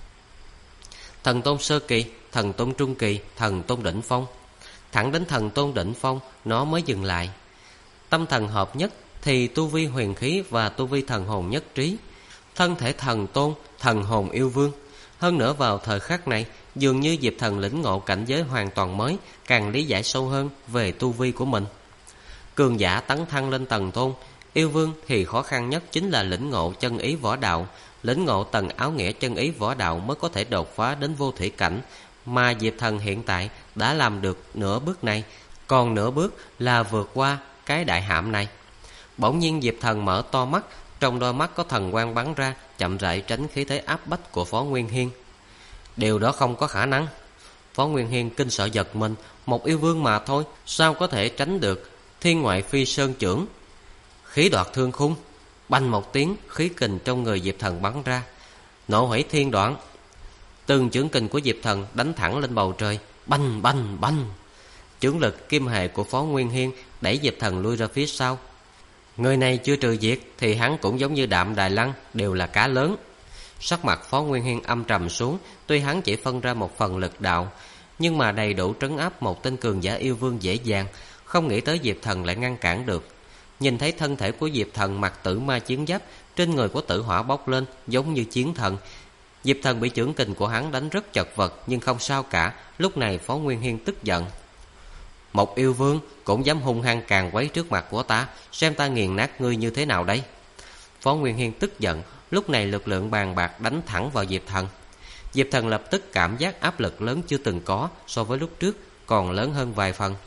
Speaker 1: Thần tôn sơ kỳ, thần tôn trung kỳ, thần tôn đỉnh phong. Thẳng đến thần tôn đỉnh phong nó mới dừng lại. Tâm thần hợp nhất thì tu vi huyền khí và tu vi thần hồn nhất trí. Thân thể thần tôn, thần hồn yêu vương. Hơn nữa vào thời khắc này, dường như Diệp Thần lĩnh ngộ cảnh giới hoàn toàn mới, càng lý giải sâu hơn về tu vi của mình. Cường giả tấn thăng lên tầng tôn, yêu vương thì khó khăn nhất chính là lĩnh ngộ chân ý võ đạo. Lĩnh ngộ tầng áo nghĩa chân ý võ đạo mới có thể đột phá đến vô thủy cảnh. Mà Diệp Thần hiện tại đã làm được nửa bước này, còn nửa bước là vượt qua cái đại hạm này. Bỗng nhiên Diệp Thần mở to mắt, trong đôi mắt có thần quang bắn ra, chậm rãi tránh khí thế áp bách của Phó Nguyên Hiên. Điều đó không có khả năng. Phó Nguyên Hiên kinh sợ giật mình, một yêu vương mà thôi, sao có thể tránh được thiên ngoại phi sơn chưởng? Khí đoạt thương khung. Bành một tiếng, khí kình trong người Diệp Thần bắn ra, nộ hủy thiên đoạn. Từng chưởng kình của Diệp Thần đánh thẳng lên bầu trời, bành bành bành. Chưởng lực kim hệ của Phó Nguyên Hiên đẩy Diệp Thần lui ra phía sau. Người này chưa trừ diệt thì hắn cũng giống như Đạm Đài Lăng, đều là cá lớn. Sắc mặt Phó Nguyên Hiên âm trầm xuống, tuy hắn chỉ phân ra một phần lực đạo, nhưng mà đầy đủ trấn áp một tên cường giả yêu vương dễ dàng. Không nghĩ tới Diệp Thần lại ngăn cản được. Nhìn thấy thân thể của Diệp Thần mặc tử ma chiến giáp, trên người của tử hỏa bốc lên giống như chiến thần. Diệp Thần bị chưởng kình của hắn đánh rất chật vật, nhưng không sao cả. Lúc này Phó Nguyên Hiên tức giận. Một yêu vương cũng dám hung hăng càn quấy trước mặt của ta, xem ta nghiền nát ngươi như thế nào đây. Phó Nguyên Hiên tức giận, lúc này lực lượng bàn bạc đánh thẳng vào Diệp Thần. Diệp Thần lập tức cảm giác áp lực lớn chưa từng có, so với lúc trước còn lớn hơn vài phần.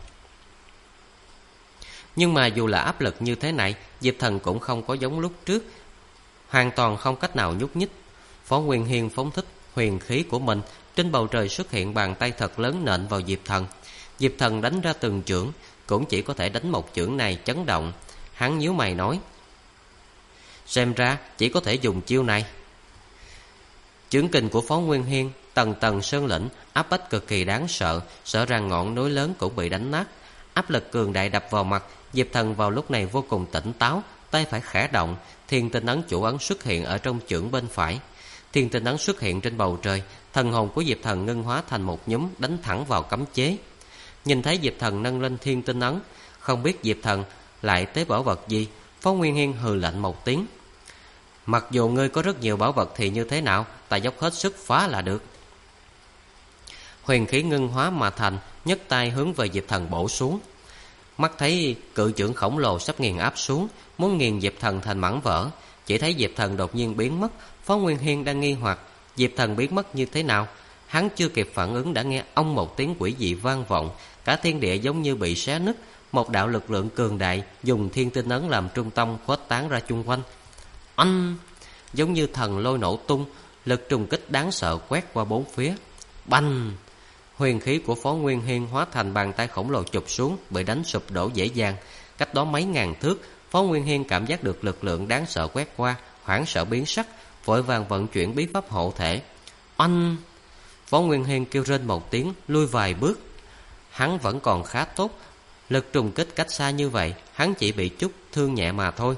Speaker 1: Nhưng mà dù là áp lực như thế này, Diệp Thần cũng không có giống lúc trước, hoàn toàn không cách nào nhúc nhích. Phó Nguyên Hiên phóng thích huyền khí của mình, trên bầu trời xuất hiện bàn tay thật lớn nện vào Diệp Thần. Diệp Thần đánh ra từng chưởng, cũng chỉ có thể đánh một chưởng này chấn động. Hắn nhíu mày nói, xem ra chỉ có thể dùng chiêu này. Chưởng kình của Phó Nguyên Hiên tầng tầng sơn lĩnh, áp bách cực kỳ đáng sợ, sợ rằng ngọn núi lớn cũng bị đánh nát. Áp lực cường đại đập vào mặt, Diệp Thần vào lúc này vô cùng tỉnh táo, tay phải khẽ động, thiên tinh ấn chủ ấn xuất hiện ở trong chưởng bên phải. Thiên tinh ấn xuất hiện trên bầu trời, thần hồn của Diệp Thần ngưng hóa thành một nhúm đánh thẳng vào cấm chế. Nhìn thấy Diệp Thần nâng lên thiên tinh ấn, không biết Diệp Thần lại tế bảo vật gì, Phó Nguyên Hiên hừ lạnh một tiếng. Mặc dù ngươi có rất nhiều bảo vật thì như thế nào, ta dốc hết sức phá là được. Huyền khí ngưng hóa mà thành, nhấc tay hướng về Diệp Thần bổ xuống. Mắt thấy cự chưởng khổng lồ sắp nghiền áp xuống, muốn nghiền Diệp Thần thành mảnh vỡ. Chỉ thấy Diệp Thần đột nhiên biến mất. Phó Nguyên Hiên đang nghi hoặc Diệp Thần biến mất như thế nào. Hắn chưa kịp phản ứng đã nghe ông một tiếng quỷ dị vang vọng, cả thiên địa giống như bị xé nứt. Một đạo lực lượng cường đại dùng thiên tinh ấn làm trung tâm khuếch tán ra chung quanh. Anh giống như thần lôi nổ tung, lực trùng kích đáng sợ quét qua bốn phía. Bành! Huyền khí của Phó Nguyên Hiên hóa thành bàn tay khổng lồ chụp xuống, bị đánh sụp đổ dễ dàng. Cách đó mấy ngàn thước, Phó Nguyên Hiên cảm giác được lực lượng đáng sợ quét qua, hoảng sợ biến sắc, vội vàng vận chuyển bí pháp hộ thể. Oanh! Phó Nguyên Hiên kêu rên một tiếng, lui vài bước. Hắn vẫn còn khá tốt, lực trùng kích cách xa như vậy, hắn chỉ bị chút thương nhẹ mà thôi.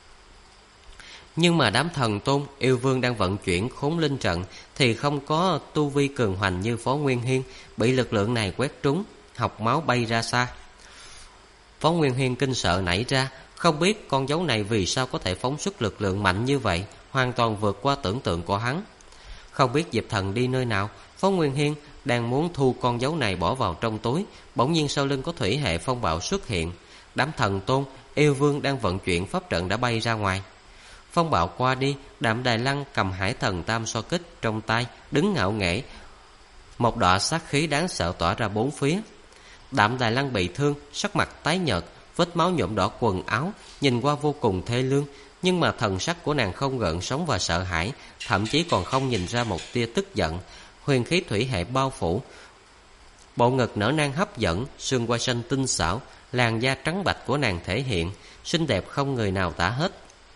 Speaker 1: Nhưng mà đám thần tôn, yêu vương đang vận chuyển khốn linh trận thì không có tu vi cường hoành như Phó Nguyên Hiên, bị lực lượng này quét trúng, học máu bay ra xa. Phó Nguyên Hiên kinh sợ nảy ra, không biết con dấu này vì sao có thể phóng xuất lực lượng mạnh như vậy, hoàn toàn vượt qua tưởng tượng của hắn. Không biết Diệp Thần đi nơi nào, Phó Nguyên Hiên đang muốn thu con dấu này bỏ vào trong túi, bỗng nhiên sau lưng có thủy hệ phong bạo xuất hiện. Đám thần tôn, yêu vương đang vận chuyển pháp trận đã bay ra ngoài. Phong bạo qua đi, Đạm Đài Lăng cầm hải thần tam so kích trong tay, đứng ngạo nghễ. Một đọa sát khí đáng sợ tỏa ra bốn phía. Đạm Đài Lăng bị thương, sắc mặt tái nhợt, vết máu nhuộm đỏ quần áo, nhìn qua vô cùng thê lương. Nhưng mà thần sắc của nàng không gợn sóng và sợ hãi, thậm chí còn không nhìn ra một tia tức giận. Huyền khí thủy hệ bao phủ, bộ ngực nở nang hấp dẫn, xương quai xanh tinh xảo, làn da trắng bạch của nàng thể hiện, xinh đẹp không người nào tả hết.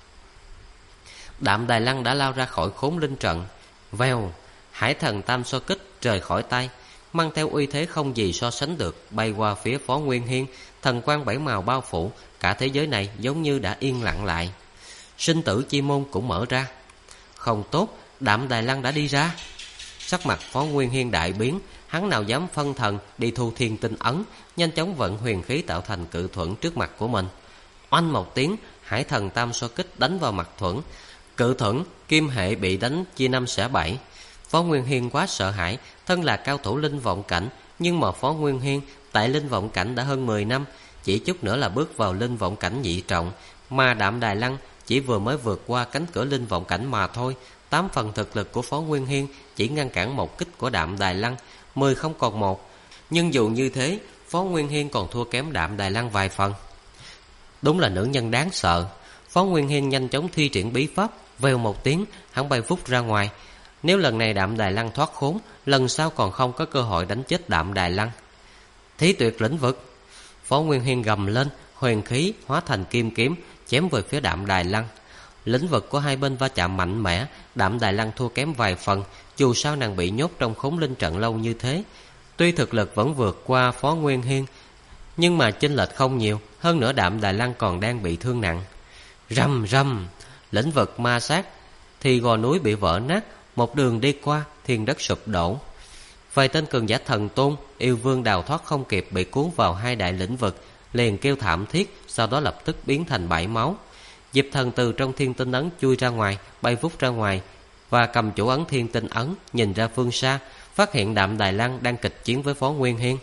Speaker 1: Đạm Đài Lăng đã lao ra khỏi khốn linh trận. Vèo, hải thần tam so kích rời khỏi tay, mang theo uy thế không gì so sánh được, bay qua phía Phó Nguyên Hiên. Thần quang bảy màu bao phủ, cả thế giới này giống như đã yên lặng lại. Sinh tử chi môn cũng mở ra. Không tốt, Đạm Đài Lăng đã đi ra. Sắc mặt Phó Nguyên Hiên đại biến, hắn nào dám phân thần đi thu thiên tinh ấn, nhanh chóng vận huyền khí tạo thành cự thuẫn trước mặt của mình. Oanh một tiếng, hải thần tam so kích đánh vào mặt thuẫn. Cự thuẫn kim hệ bị đánh chia năm xẻ bảy. Phó Nguyên Hiên quá sợ hãi, thân là cao thủ linh vọng cảnh, nhưng mà Phó Nguyên Hiên tại linh vọng cảnh đã hơn 10 năm, chỉ chút nữa là bước vào linh vọng cảnh nhị trọng, mà Đạm Đài Lăng chỉ vừa mới vượt qua cánh cửa linh vọng cảnh mà thôi. 8 phần thực lực của Phó Nguyên Hiên chỉ ngăn cản một kích của Đạm Đài Lăng, 10 không còn một. Nhưng dù như thế, Phó Nguyên Hiên còn thua kém Đạm Đài Lăng vài phần. Đúng là nữ nhân đáng sợ. Phó Nguyên Hiên nhanh chóng thi triển bí pháp, vèo một tiếng, hắn bay vút ra ngoài. Nếu lần này Đạm Đài Lăng thoát khốn, lần sau còn không có cơ hội đánh chết Đạm Đài Lăng. Thí tuyệt lĩnh vực! Phó Nguyên Hiên gầm lên, huyền khí hóa thành kim kiếm chém về phía Đạm Đài Lăng. Lĩnh vực của hai bên va chạm mạnh mẽ, Đạm Đài Lăng thua kém vài phần, dù sao nàng bị nhốt trong khốn linh trận lâu như thế. Tuy thực lực vẫn vượt qua Phó Nguyên Hiên, nhưng mà chênh lệch không nhiều, hơn nữa Đạm Đài Lăng còn đang bị thương nặng. Rầm rầm, lĩnh vực ma sát thì gò núi bị vỡ nát, một đường đi qua, thiên đất sụp đổ. Vài tên cường giả thần tôn, yêu vương đào thoát không kịp bị cuốn vào hai đại lĩnh vực, liền kêu thảm thiết, sau đó lập tức biến thành bãi máu. Diệp Thần từ trong thiên tinh ấn chui ra ngoài, bay vút ra ngoài và cầm chủ ấn thiên tinh ấn, nhìn ra phương xa, phát hiện Đạm Đài Lăng đang kịch chiến với Phó Nguyên Hiên.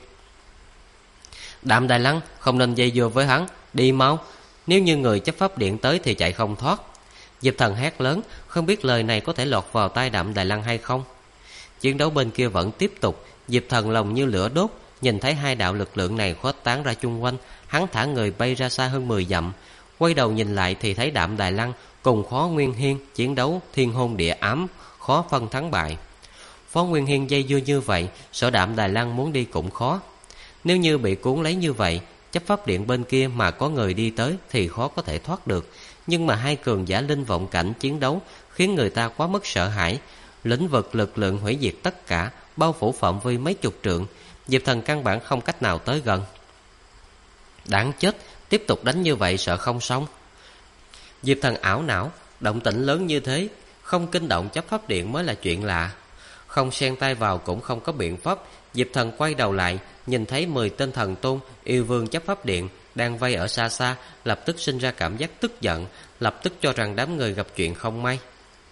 Speaker 1: Đạm Đài Lăng, không nên dây dưa với hắn, đi mau, nếu như người chấp pháp điện tới thì chạy không thoát. Diệp Thần hét lớn, không biết lời này có thể lọt vào tai Đạm Đài Lăng hay không. Chiến đấu bên kia vẫn tiếp tục, Diệp Thần lòng như lửa đốt, nhìn thấy hai đạo lực lượng này khuếch tán ra chung quanh, hắn thả người bay ra xa hơn 10 dặm, quay đầu nhìn lại thì thấy Đạm Đài Lăng cùng Phó Nguyên Hiên chiến đấu thiên hôn địa ám, khó phân thắng bại. Phó Nguyên Hiên dây dưa như vậy, sợ Đạm Đài Lăng muốn đi cũng khó. Nếu như bị cuốn lấy như vậy, chấp pháp điện bên kia mà có người đi tới thì khó có thể thoát được. Nhưng mà hai cường giả linh vọng cảnh chiến đấu khiến người ta quá mức sợ hãi. Lĩnh vực lực lượng hủy diệt tất cả, bao phủ phạm vi mấy chục trượng, Diệp Thần căn bản không cách nào tới gần. Đáng chết, tiếp tục đánh như vậy sợ không xong. Diệp Thần ảo não, động tĩnh lớn như thế, không kinh động chấp pháp điện mới là chuyện lạ. Không xen tay vào cũng không có biện pháp. Diệp Thần quay đầu lại, nhìn thấy 10 tên thần tôn, yêu vương chấp pháp điện đang vây ở xa xa, lập tức sinh ra cảm giác tức giận, lập tức cho rằng đám người gặp chuyện không may.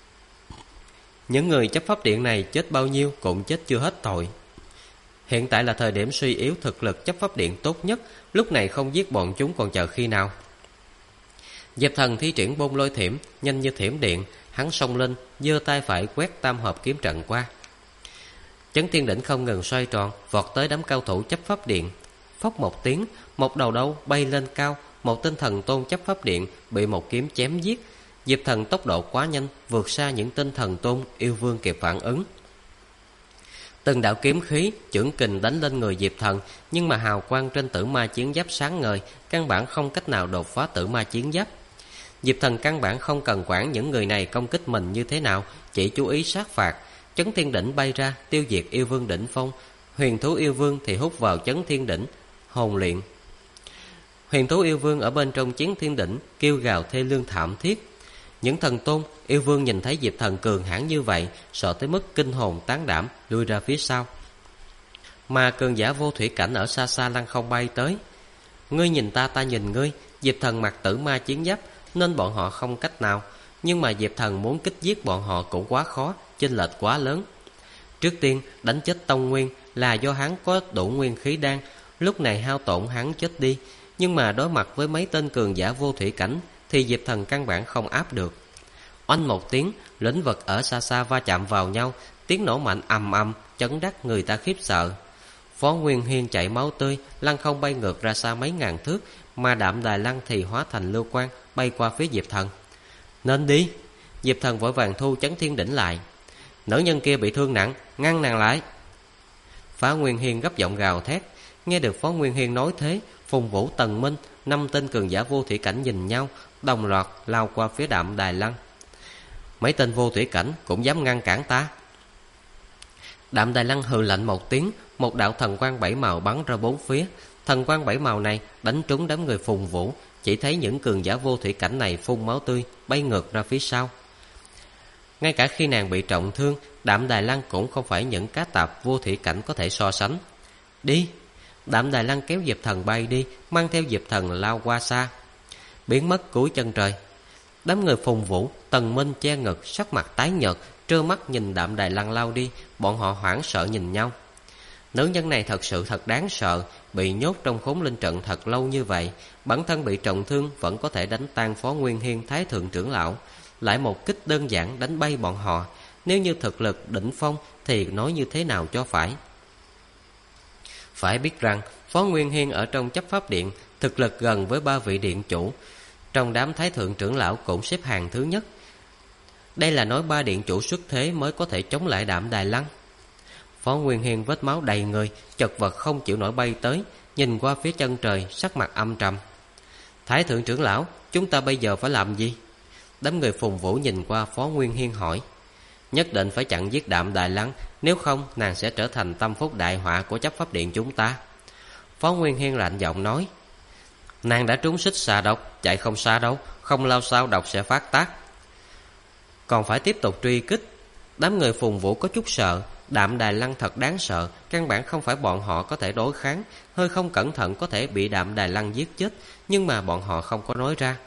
Speaker 1: Những người chấp pháp điện này chết bao nhiêu cũng chết chưa hết tội. Hiện tại là thời điểm suy yếu thực lực chấp pháp điện tốt nhất, lúc này không giết bọn chúng còn chờ khi nào. Diệp Thần thi triển bôn lôi thiểm, nhanh như thiểm điện, hắn xông lên, giơ tay phải quét tam hợp kiếm trận qua. Chấn Thiên Đỉnh không ngừng xoay tròn, vọt tới đám cao thủ chấp pháp điện. Phốc một tiếng, một đầu đâu bay lên cao, một tên thần tôn chấp pháp điện bị một kiếm chém giết. Diệp Thần tốc độ quá nhanh, vượt xa những tên thần tôn yêu vương kịp phản ứng. Từng đạo kiếm khí chưởng kình đánh lên người Diệp Thần, nhưng mà hào quang trên tử ma chiến giáp sáng ngời, căn bản không cách nào đột phá tử ma chiến giáp. Diệp Thần căn bản không cần quản những người này công kích mình như thế nào, chỉ chú ý sát phạt. Chấn Thiên Đỉnh bay ra, tiêu diệt yêu vương đỉnh phong. Huyền thú yêu vương thì hút vào Chấn Thiên Đỉnh, hồn luyện. Huyền thú yêu vương ở bên trong Chấn Thiên Đỉnh kêu gào thê lương thảm thiết. Những thần tôn yêu vương nhìn thấy Diệp Thần cường hãn như vậy, sợ tới mức kinh hồn tán đảm, lui ra phía sau. Mà cường giả vô thủy cảnh ở xa xa lăng không bay tới. Ngươi nhìn ta, ta nhìn ngươi. Diệp Thần mặc tử ma chiến giáp nên bọn họ không cách nào, nhưng mà Diệp Thần muốn kích giết bọn họ cũng quá khó, chênh lệch quá lớn. Trước tiên đánh chết Tông Nguyên là do hắn có đủ nguyên khí đan, lúc này hao tổn hắn chết đi. Nhưng mà đối mặt với mấy tên cường giả vô thủy cảnh thì Diệp Thần căn bản không áp được. Oanh một tiếng, lĩnh vực ở xa xa va chạm vào nhau, tiếng nổ mạnh ầm ầm, chấn đắc người ta khiếp sợ. Phó Nguyên Hiên chảy máu tươi, lăng không bay ngược ra xa mấy ngàn thước, mà Đạm Đài Lăng thì hóa thành lưu quang bay qua phía Diệp Thần. Nên đi! Diệp Thần vội vàng thu Chấn Thiên Đỉnh lại. Nữ nhân kia bị thương nặng, ngăn nàng lại! Phá Nguyên Hiên gấp giọng gào thét. Nghe được Phó Nguyên Hiên nói thế, Phùng Vũ, Tần Minh, 5 tên cường giả vô thủy cảnh nhìn nhau, đồng loạt lao qua phía Đạm Đài Lăng. Mấy tên vô thủy cảnh cũng dám ngăn cản ta? Đạm Đài Lăng hừ lạnh một tiếng, một đạo thần quang 7 màu bắn ra bốn phía. Thần quang 7 màu này đánh trúng đám người Phùng Vũ, chỉ thấy những cường giả vô thủy cảnh này phun máu tươi, bay ngược ra phía sau. Ngay cả khi nàng bị trọng thương, Đạm Đài Lăng cũng không phải những cá tạp vô thủy cảnh có thể so sánh. Đi! Đạm Đài Lăng kéo Diệp Thần bay đi, mang theo Diệp Thần lao qua xa, biến mất cuối chân trời. Đám người Phùng Vũ, Tần Minh che ngực, sắc mặt tái nhợt, trơ mắt nhìn Đạm Đài Lăng lao đi. Bọn họ hoảng sợ nhìn nhau. Nữ nhân này thật sự thật đáng sợ, bị nhốt trong khốn linh trận thật lâu như vậy, bản thân bị trọng thương vẫn có thể đánh tan Phó Nguyên Hiên Thái thượng trưởng lão, lại một kích đơn giản đánh bay bọn họ. Nếu như thực lực đỉnh phong thì nói như thế nào cho phải. Phải biết rằng Phó Nguyên Hiên ở trong chấp pháp điện thực lực gần với 3 vị điện chủ, trong đám Thái thượng trưởng lão cũng xếp hàng thứ nhất. Đây là nói ba điện chủ xuất thế mới có thể chống lại Đạm Đài Lăng. Phó Nguyên Hiên vết máu đầy người, chật vật không chịu nổi bay tới, nhìn qua phía chân trời, sắc mặt âm trầm. Thái thượng trưởng lão, chúng ta bây giờ phải làm gì? Đám người Phùng Vũ nhìn qua Phó Nguyên Hiên hỏi. Nhất định phải chặn giết Đạm Đài Lăng, nếu không nàng sẽ trở thành tâm phúc đại họa của chấp pháp điện chúng ta. Phó Nguyên Hiên lạnh giọng nói. Nàng đã trúng xích xà độc, chạy không xa đâu, không lâu sau độc sẽ phát tác. Còn phải tiếp tục truy kích. Đám người Phùng Vũ có chút sợ. Đạm Đài Lăng thật đáng sợ, căn bản không phải bọn họ có thể đối kháng. Hơi không cẩn thận có thể bị Đạm Đài Lăng giết chết, nhưng mà bọn họ không có nói ra.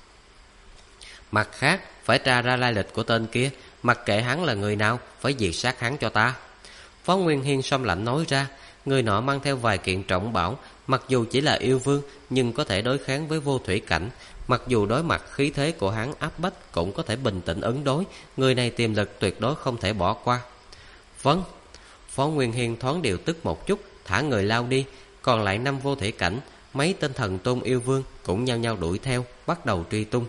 Speaker 1: Mặt khác, phải tra ra lai lịch của tên kia, mặc kệ hắn là người nào, phải diệt sát hắn cho ta. Phó Nguyên Hiên xông lạnh nói ra. Người nọ mang theo vài kiện trọng bảo, mặc dù chỉ là yêu vương nhưng có thể đối kháng với vô thủy cảnh. Mặc dù đối mặt khí thế của hắn áp bách cũng có thể bình tĩnh ứng đối. Người này tiềm lực tuyệt đối không thể bỏ qua. Vâng. Phó Nguyên Hiên thoáng điều tức một chút, thả người lao đi. Còn lại 5 vô thủy cảnh, mấy tên thần tôn yêu vương cũng nhao nhao đuổi theo, bắt đầu truy tung.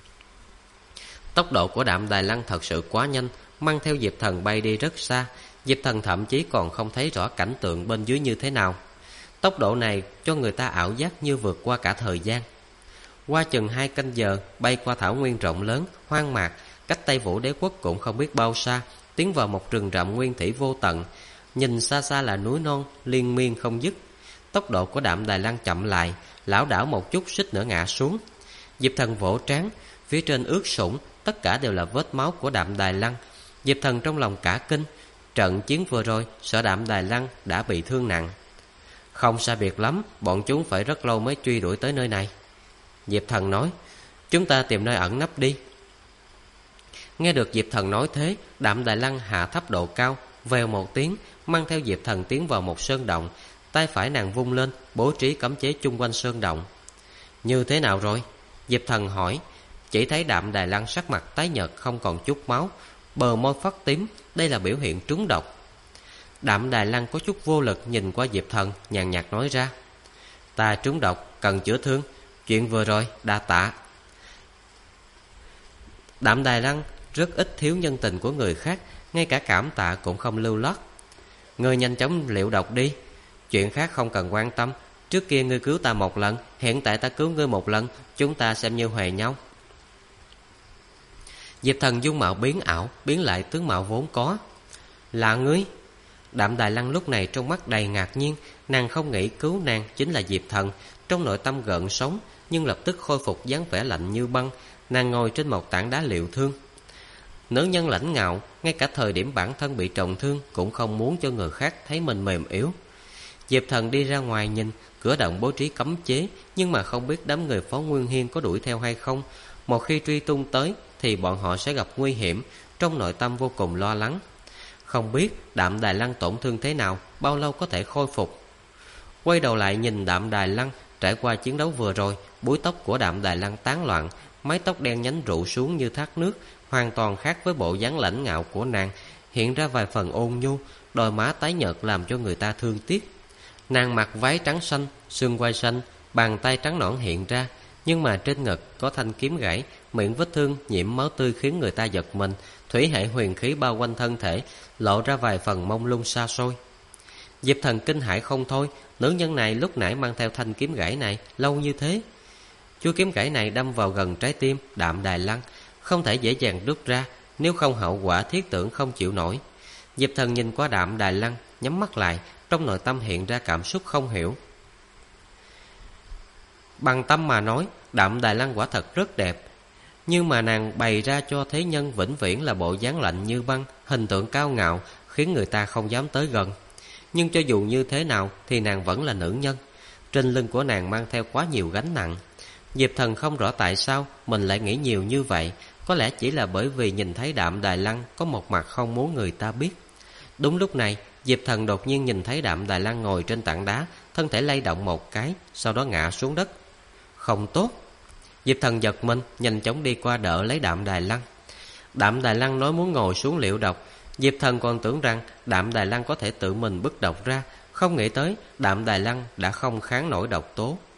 Speaker 1: Tốc độ của Đạm Đài Lăng thật sự quá nhanh, mang theo Diệp Thần bay đi rất xa. Diệp Thần thậm chí còn không thấy rõ cảnh tượng bên dưới như thế nào. Tốc độ này cho người ta ảo giác như vượt qua cả thời gian. Qua chừng 2 canh giờ, bay qua thảo nguyên rộng lớn, hoang mạc, cách Tây Vũ Đế quốc cũng không biết bao xa, tiến vào một rừng rậm nguyên thủy vô tận. Nhìn xa xa là núi non liên miên không dứt. Tốc độ của Đạm Đài Lăng chậm lại, lảo đảo một chút suýt nữa ngã xuống. Diệp Thần vỗ trán, phía trên ướt sũng, tất cả đều là vết máu của Đạm Đài Lăng. Diệp Thần trong lòng cả kinh. Trận chiến vừa rồi, sợ Đạm Đài Lăng đã bị thương nặng. Không sai biệt lắm, bọn chúng phải rất lâu mới truy đuổi tới nơi này. Diệp Thần nói, chúng ta tìm nơi ẩn nấp đi. Nghe được Diệp Thần nói thế, Đạm Đài Lăng hạ thấp độ cao, vèo một tiếng, mang theo Diệp Thần tiến vào một sơn động. Tay phải nàng vung lên, bố trí cấm chế chung quanh sơn động. Như thế nào rồi? Diệp Thần hỏi. Chỉ thấy Đạm Đài Lăng sắc mặt tái nhợt không còn chút máu, bờ môi phất tím, đây là biểu hiện trúng độc. Đạm Đài Lăng có chút vô lực nhìn qua Diệp Thần, nhàn nhạt nói ra. Ta trúng độc, cần chữa thương. Chuyện vừa rồi, đa tạ. Đạm Đài Lăng rất ít thiếu nhân tình của người khác, ngay cả cảm tạ cũng không lưu lót. Ngươi nhanh chóng liệu độc đi. Chuyện khác không cần quan tâm. Trước kia ngươi cứu ta một lần, hiện tại ta cứu ngươi một lần, chúng ta xem như huề nhau. Diệp Thần dung mạo biến ảo, biến lại tướng mạo vốn có. Là ngươi? Đạm Đài Lăng lúc này trong mắt đầy ngạc nhiên. Nàng không nghĩ cứu nàng chính là Diệp Thần. Trong nội tâm gợn sóng, nhưng lập tức khôi phục dáng vẻ lạnh như băng. Nàng ngồi trên một tảng đá liệu thương. Nữ nhân lãnh ngạo, ngay cả thời điểm bản thân bị trọng thương cũng không muốn cho người khác thấy mình mềm yếu. Diệp Thần đi ra ngoài nhìn, cửa động bố trí cấm chế, nhưng mà không biết đám người Phó Nguyên Hiên có đuổi theo hay không. Một khi truy tung tới thì bọn họ sẽ gặp nguy hiểm. Trong nội tâm vô cùng lo lắng. Không biết Đạm Đài Lăng tổn thương thế nào, bao lâu có thể khôi phục. Quay đầu lại nhìn Đạm Đài Lăng. Trải qua chiến đấu vừa rồi, búi tóc của Đạm Đài Lăng tán loạn, mái tóc đen nhánh rụ xuống như thác nước, hoàn toàn khác với bộ dáng lãnh ngạo của nàng, hiện ra vài phần ôn nhu, đôi má tái nhợt làm cho người ta thương tiếc. Nàng mặc váy trắng xanh, xương quai xanh, bàn tay trắng nõn hiện ra, nhưng mà trên ngực có thanh kiếm gãy, miệng vết thương nhiễm máu tươi khiến người ta giật mình, thủy hệ huyền khí bao quanh thân thể, lộ ra vài phần mông lung xa xôi. Diệp Thần kinh hãi không thôi, nữ nhân này lúc nãy mang theo thanh kiếm gãy này lâu như thế. Chuôi kiếm gãy này đâm vào gần trái tim Đạm Đài Lăng, không thể dễ dàng rút ra, nếu không hậu quả thiết tưởng không chịu nổi. Diệp Thần nhìn qua Đạm Đài Lăng, nhắm mắt lại, trong nội tâm hiện ra cảm xúc không hiểu. Bằng tâm mà nói, Đạm Đài Lăng quả thật rất đẹp, nhưng mà nàng bày ra cho thế nhân vĩnh viễn là bộ dáng lạnh như băng, hình tượng cao ngạo, khiến người ta không dám tới gần. Nhưng cho dù như thế nào thì nàng vẫn là nữ nhân. Trên lưng của nàng mang theo quá nhiều gánh nặng. Diệp Thần không rõ tại sao mình lại nghĩ nhiều như vậy. Có lẽ chỉ là bởi vì nhìn thấy Đạm Đài Lăng có một mặt không muốn người ta biết. Đúng lúc này, Diệp Thần đột nhiên nhìn thấy Đạm Đài Lăng ngồi trên tảng đá, thân thể lay động một cái, sau đó ngã xuống đất. Không tốt. Diệp Thần giật mình, nhanh chóng đi qua đỡ lấy Đạm Đài Lăng. Đạm Đài Lăng nói muốn ngồi xuống liệu độc. Diệp Thần còn tưởng rằng Đạm Đài Lăng có thể tự mình bứt độc ra, không nghĩ tới Đạm Đài Lăng đã không kháng nổi độc tố.